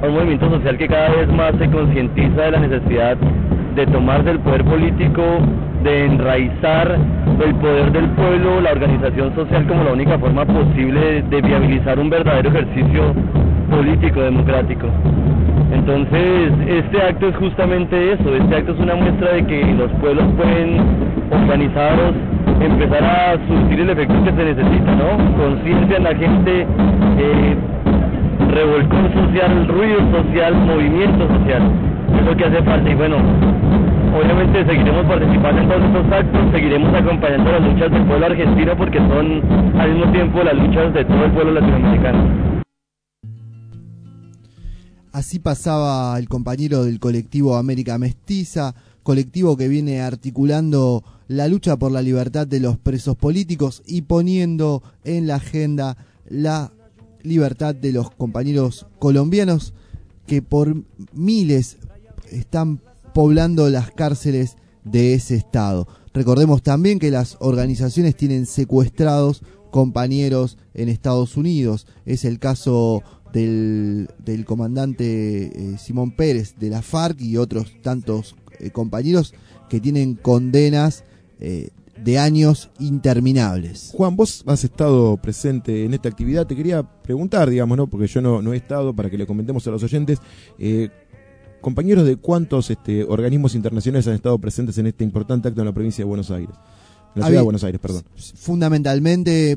a un movimiento social que cada vez más se concientiza de la necesidad de tomarse el poder político, de enraizar el poder del pueblo, la organización social como la única forma posible de, de viabilizar un verdadero ejercicio político democrático. Entonces, este acto es justamente eso, este acto es una muestra de que los pueblos pueden, organizados, empezar a surtir el efecto que se necesita, ¿no? Conciencia en la gente, eh, revolcón social, ruido social, movimiento social, es lo que hace falta. Y bueno, obviamente seguiremos participando en todos estos actos, seguiremos acompañando las luchas del pueblo argentino porque son al mismo tiempo las luchas de todo el pueblo latinoamericano. Así pasaba el compañero del colectivo América Mestiza, colectivo que viene articulando la lucha por la libertad de los presos políticos y poniendo en la agenda la libertad de los compañeros colombianos que por miles están poblando las cárceles de ese estado. Recordemos también que las organizaciones tienen secuestrados compañeros en Estados Unidos. Es el caso del, del comandante eh, Simón Pérez de la FARC y otros tantos eh, compañeros que tienen condenas eh, de años interminables. Juan, vos has estado presente en esta actividad. Te quería preguntar, digamos, ¿no? Porque yo no, no he estado, para que le comentemos a los oyentes, eh, compañeros, ¿de cuántos este, organismos internacionales han estado presentes en este importante acto en la provincia de Buenos Aires? En la ciudad de Buenos Aires, perdón. Fundamentalmente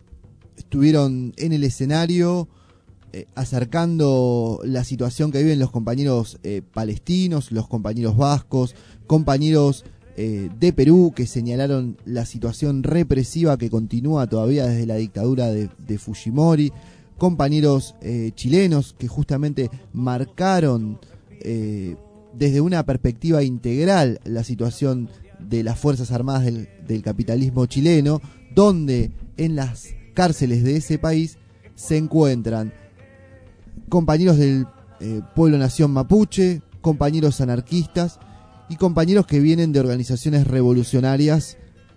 estuvieron en el escenario eh, acercando la situación que viven los compañeros eh, palestinos, los compañeros vascos, compañeros eh, de Perú que señalaron la situación represiva que continúa todavía desde la dictadura de, de Fujimori, compañeros eh, chilenos que justamente marcaron eh, desde una perspectiva integral la situación de las Fuerzas Armadas del, del capitalismo chileno, donde en las cárceles de ese país se encuentran compañeros del eh, pueblo nación mapuche, compañeros anarquistas y compañeros que vienen de organizaciones revolucionarias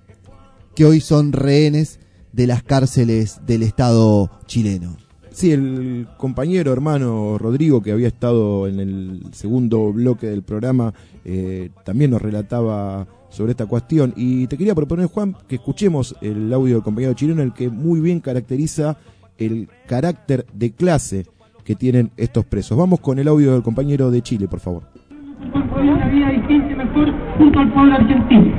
que hoy son rehenes de las cárceles del Estado chileno. Sí, el compañero hermano Rodrigo, que había estado en el segundo bloque del programa, eh, también nos relataba sobre esta cuestión. Y te quería proponer, Juan, que escuchemos el audio del compañero chileno, el que muy bien caracteriza el carácter de clase que tienen estos presos. Vamos con el audio del compañero de Chile, por favor. Construir una vida distinta y mejor junto al pueblo argentino.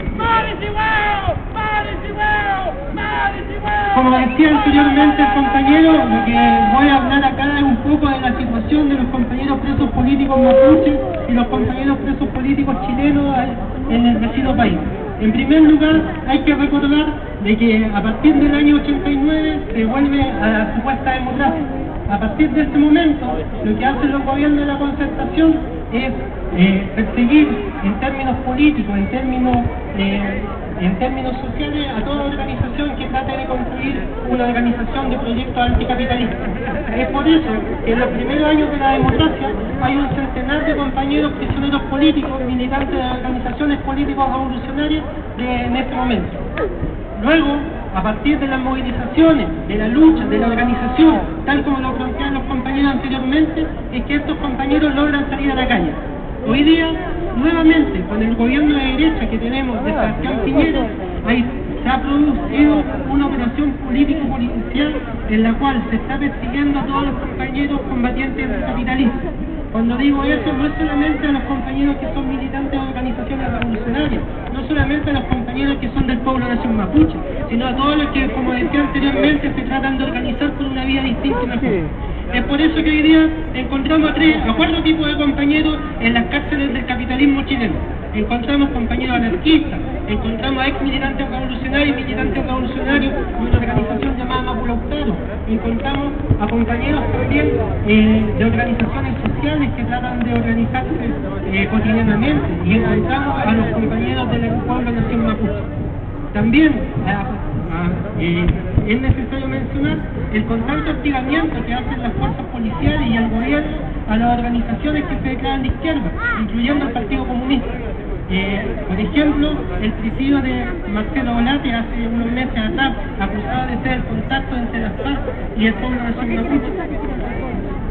Como decía anteriormente el compañero, lo que voy a hablar acá es un poco de la situación de los compañeros presos políticos mapuches y los compañeros presos políticos chilenos en el vecino país. En primer lugar, hay que recordar de que a partir del año ochenta y nueve se vuelve a la supuesta democracia. A partir de este momento, lo que hacen los gobiernos de la concertación es eh, perseguir en términos políticos, en términos eh, en términos sociales, a toda organización que trate de construir una organización de proyectos anticapitalistas. Es por eso que en los primeros años de la democracia hay un centenar de compañeros prisioneros políticos, militantes de organizaciones políticos revolucionarias de, en este momento. Luego, a partir de las movilizaciones, de la lucha, de la organización, tal como lo plantearon los compañeros anteriormente, es que estos compañeros logran salir a la calle. Hoy día, nuevamente, con el gobierno de derecha que tenemos de Sebastián Piñera, ahí se ha producido una operación político-policial en la cual se está persiguiendo a todos los compañeros combatientes capitalistas. Cuando digo eso, no es solamente a los compañeros que son militantes de organizaciones revolucionarias, no solamente a los compañeros que son del pueblo nación mapuche, sino a todos los que, como decía anteriormente, se tratan de organizar por una vida distinta y mejor. Es por eso que hoy día encontramos a tres, a cuatro tipos de compañeros en las cárceles del capitalismo chileno. Encontramos compañeros anarquistas, encontramos a ex militantes revolucionarios y militantes revolucionarios de una organización llamada Mapulautaro, encontramos a compañeros también eh, de organizaciones sociales que tratan de organizarse eh, cotidianamente, y encontramos a los compañeros del pueblo nación mapuche. También a, a, eh, es necesario mencionar el constante hostigamiento que hacen las fuerzas policiales y el gobierno a las organizaciones que se declaran de izquierda, incluyendo el Partido Comunista. Eh, por ejemplo, el presidio de Marcelo Volate hace unos meses atrás, acusado de ser el contacto entre las FARC y el pueblo nación mapuche.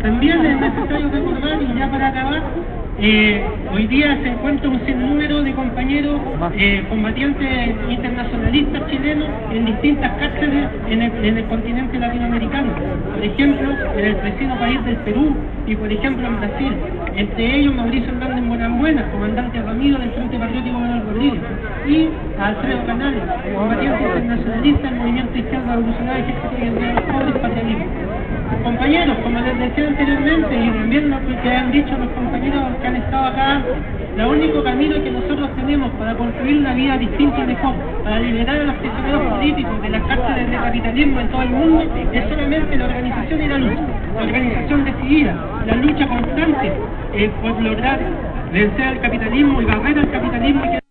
También es necesario recordar, y ya para acabar, eh, hoy día se encuentra un sinnúmero de compañeros eh, combatientes internacionalistas chilenos en distintas cárceles en el, en el continente latinoamericano. Por ejemplo, en el vecino país del Perú y por ejemplo en Brasil. Entre ellos Mauricio Hernández Morambuena, comandante Ramiro del Frente Patriótico Manuel Rodríguez, y Alfredo Canales, combatiente internacionalista del Movimiento Izquierda Revolucionaria Ejército y de los Pobres Patrialismo. Compañeros, como les decía anteriormente, y también lo que han dicho los compañeros que han estado acá, el único camino que nosotros tenemos para construir una vida distinta y mejor, para liberar a los prisioneros políticos de las cárceles de capitalismo en todo el mundo, es solamente la organización y la lucha. La organización decidida, la lucha constante eh, por lograr vencer al capitalismo y barrer al capitalismo. Que...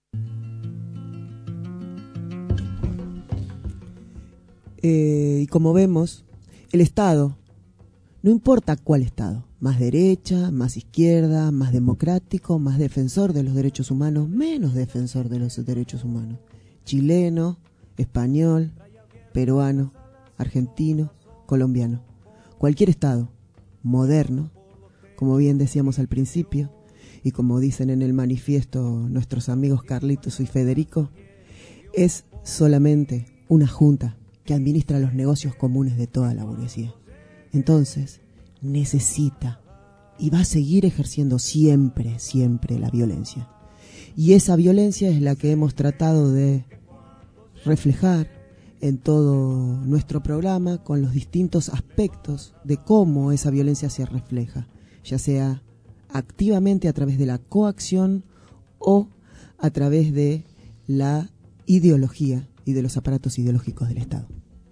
Eh, y como vemos, el Estado, no importa cuál Estado, más derecha, más izquierda, más democrático, más defensor de los derechos humanos, menos defensor de los derechos humanos, chileno, español, peruano, argentino, colombiano, cualquier Estado moderno, como bien decíamos al principio, y como dicen en el manifiesto nuestros amigos Carlitos y Federico, es solamente una junta que administra los negocios comunes de toda la burguesía. Entonces, necesita y va a seguir ejerciendo siempre, siempre la violencia. Y esa violencia es la que hemos tratado de reflejar en todo nuestro programa con los distintos aspectos de cómo esa violencia se refleja, ya sea activamente a través de la coacción o a través de la ideología y de los aparatos ideológicos del Estado.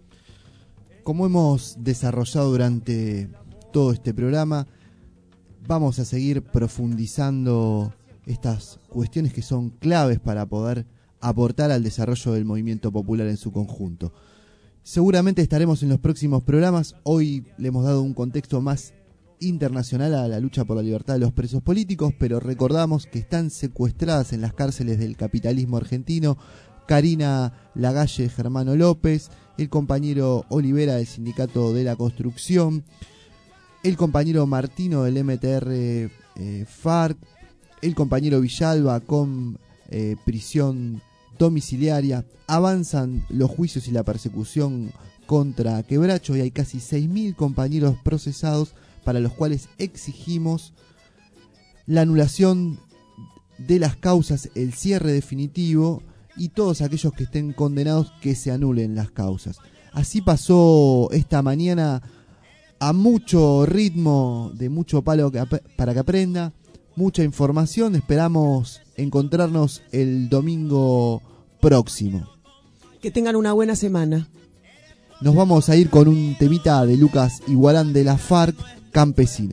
Como hemos desarrollado durante todo este programa, vamos a seguir profundizando estas cuestiones que son claves para poder aportar al desarrollo del movimiento popular en su conjunto. Seguramente estaremos en los próximos programas. Hoy le hemos dado un contexto más internacional a la lucha por la libertad de los presos políticos, pero recordamos que están secuestradas en las cárceles del capitalismo argentino Karina Lagalle, Germano López, el compañero Olivera del Sindicato de la Construcción, el compañero Martino del M T R eh, FARC, el compañero Villalba con eh, prisión domiciliaria. Avanzan los juicios y la persecución contra Quebracho y hay casi seis mil compañeros procesados para los cuales exigimos la anulación de las causas, el cierre definitivo y todos aquellos que estén condenados que se anulen las causas. Así pasó esta mañana a mucho ritmo, de mucho palo que para que aprenda, mucha información. Esperamos encontrarnos el domingo próximo. Que tengan una buena semana. Nos vamos a ir con un temita de Lucas Iguarán de la FARC, Campesino.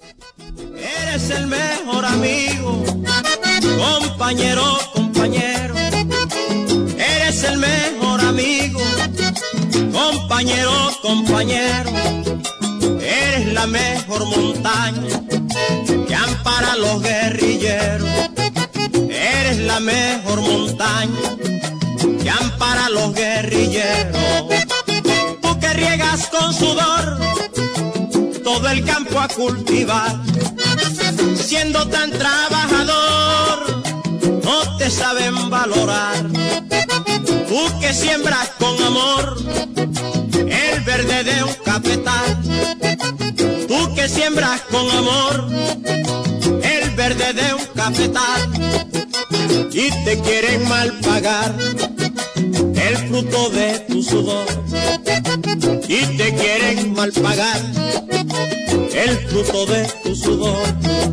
Eres el mejor amigo, compañero, compañero. Eres el mejor amigo, compañero, compañero. Eres la mejor montaña que ampara a los guerrilleros. Eres la mejor montaña que ampara a los guerrilleros. Tú que riegas con sudor todo el campo a cultivar, siendo tan trabajador, no te saben valorar. Tú que siembras con amor el verde de un cafetal, tú que siembras con amor el verde de un cafetal, y te quieren mal pagar el fruto de tu sudor, y te quieren mal pagar el fruto de tu sudor.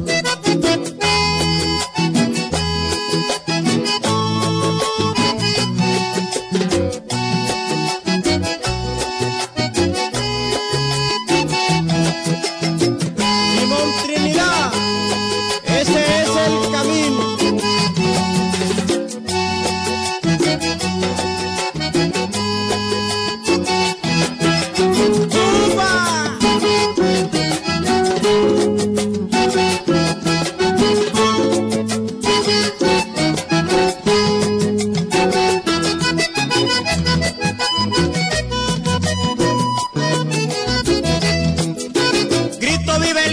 Simón Trinidad, ese es el camino. ¡Upa!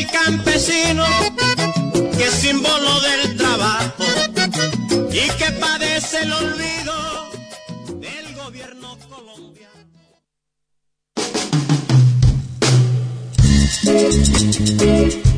campesino, que es símbolo del trabajo y que padece el olvido del gobierno colombiano.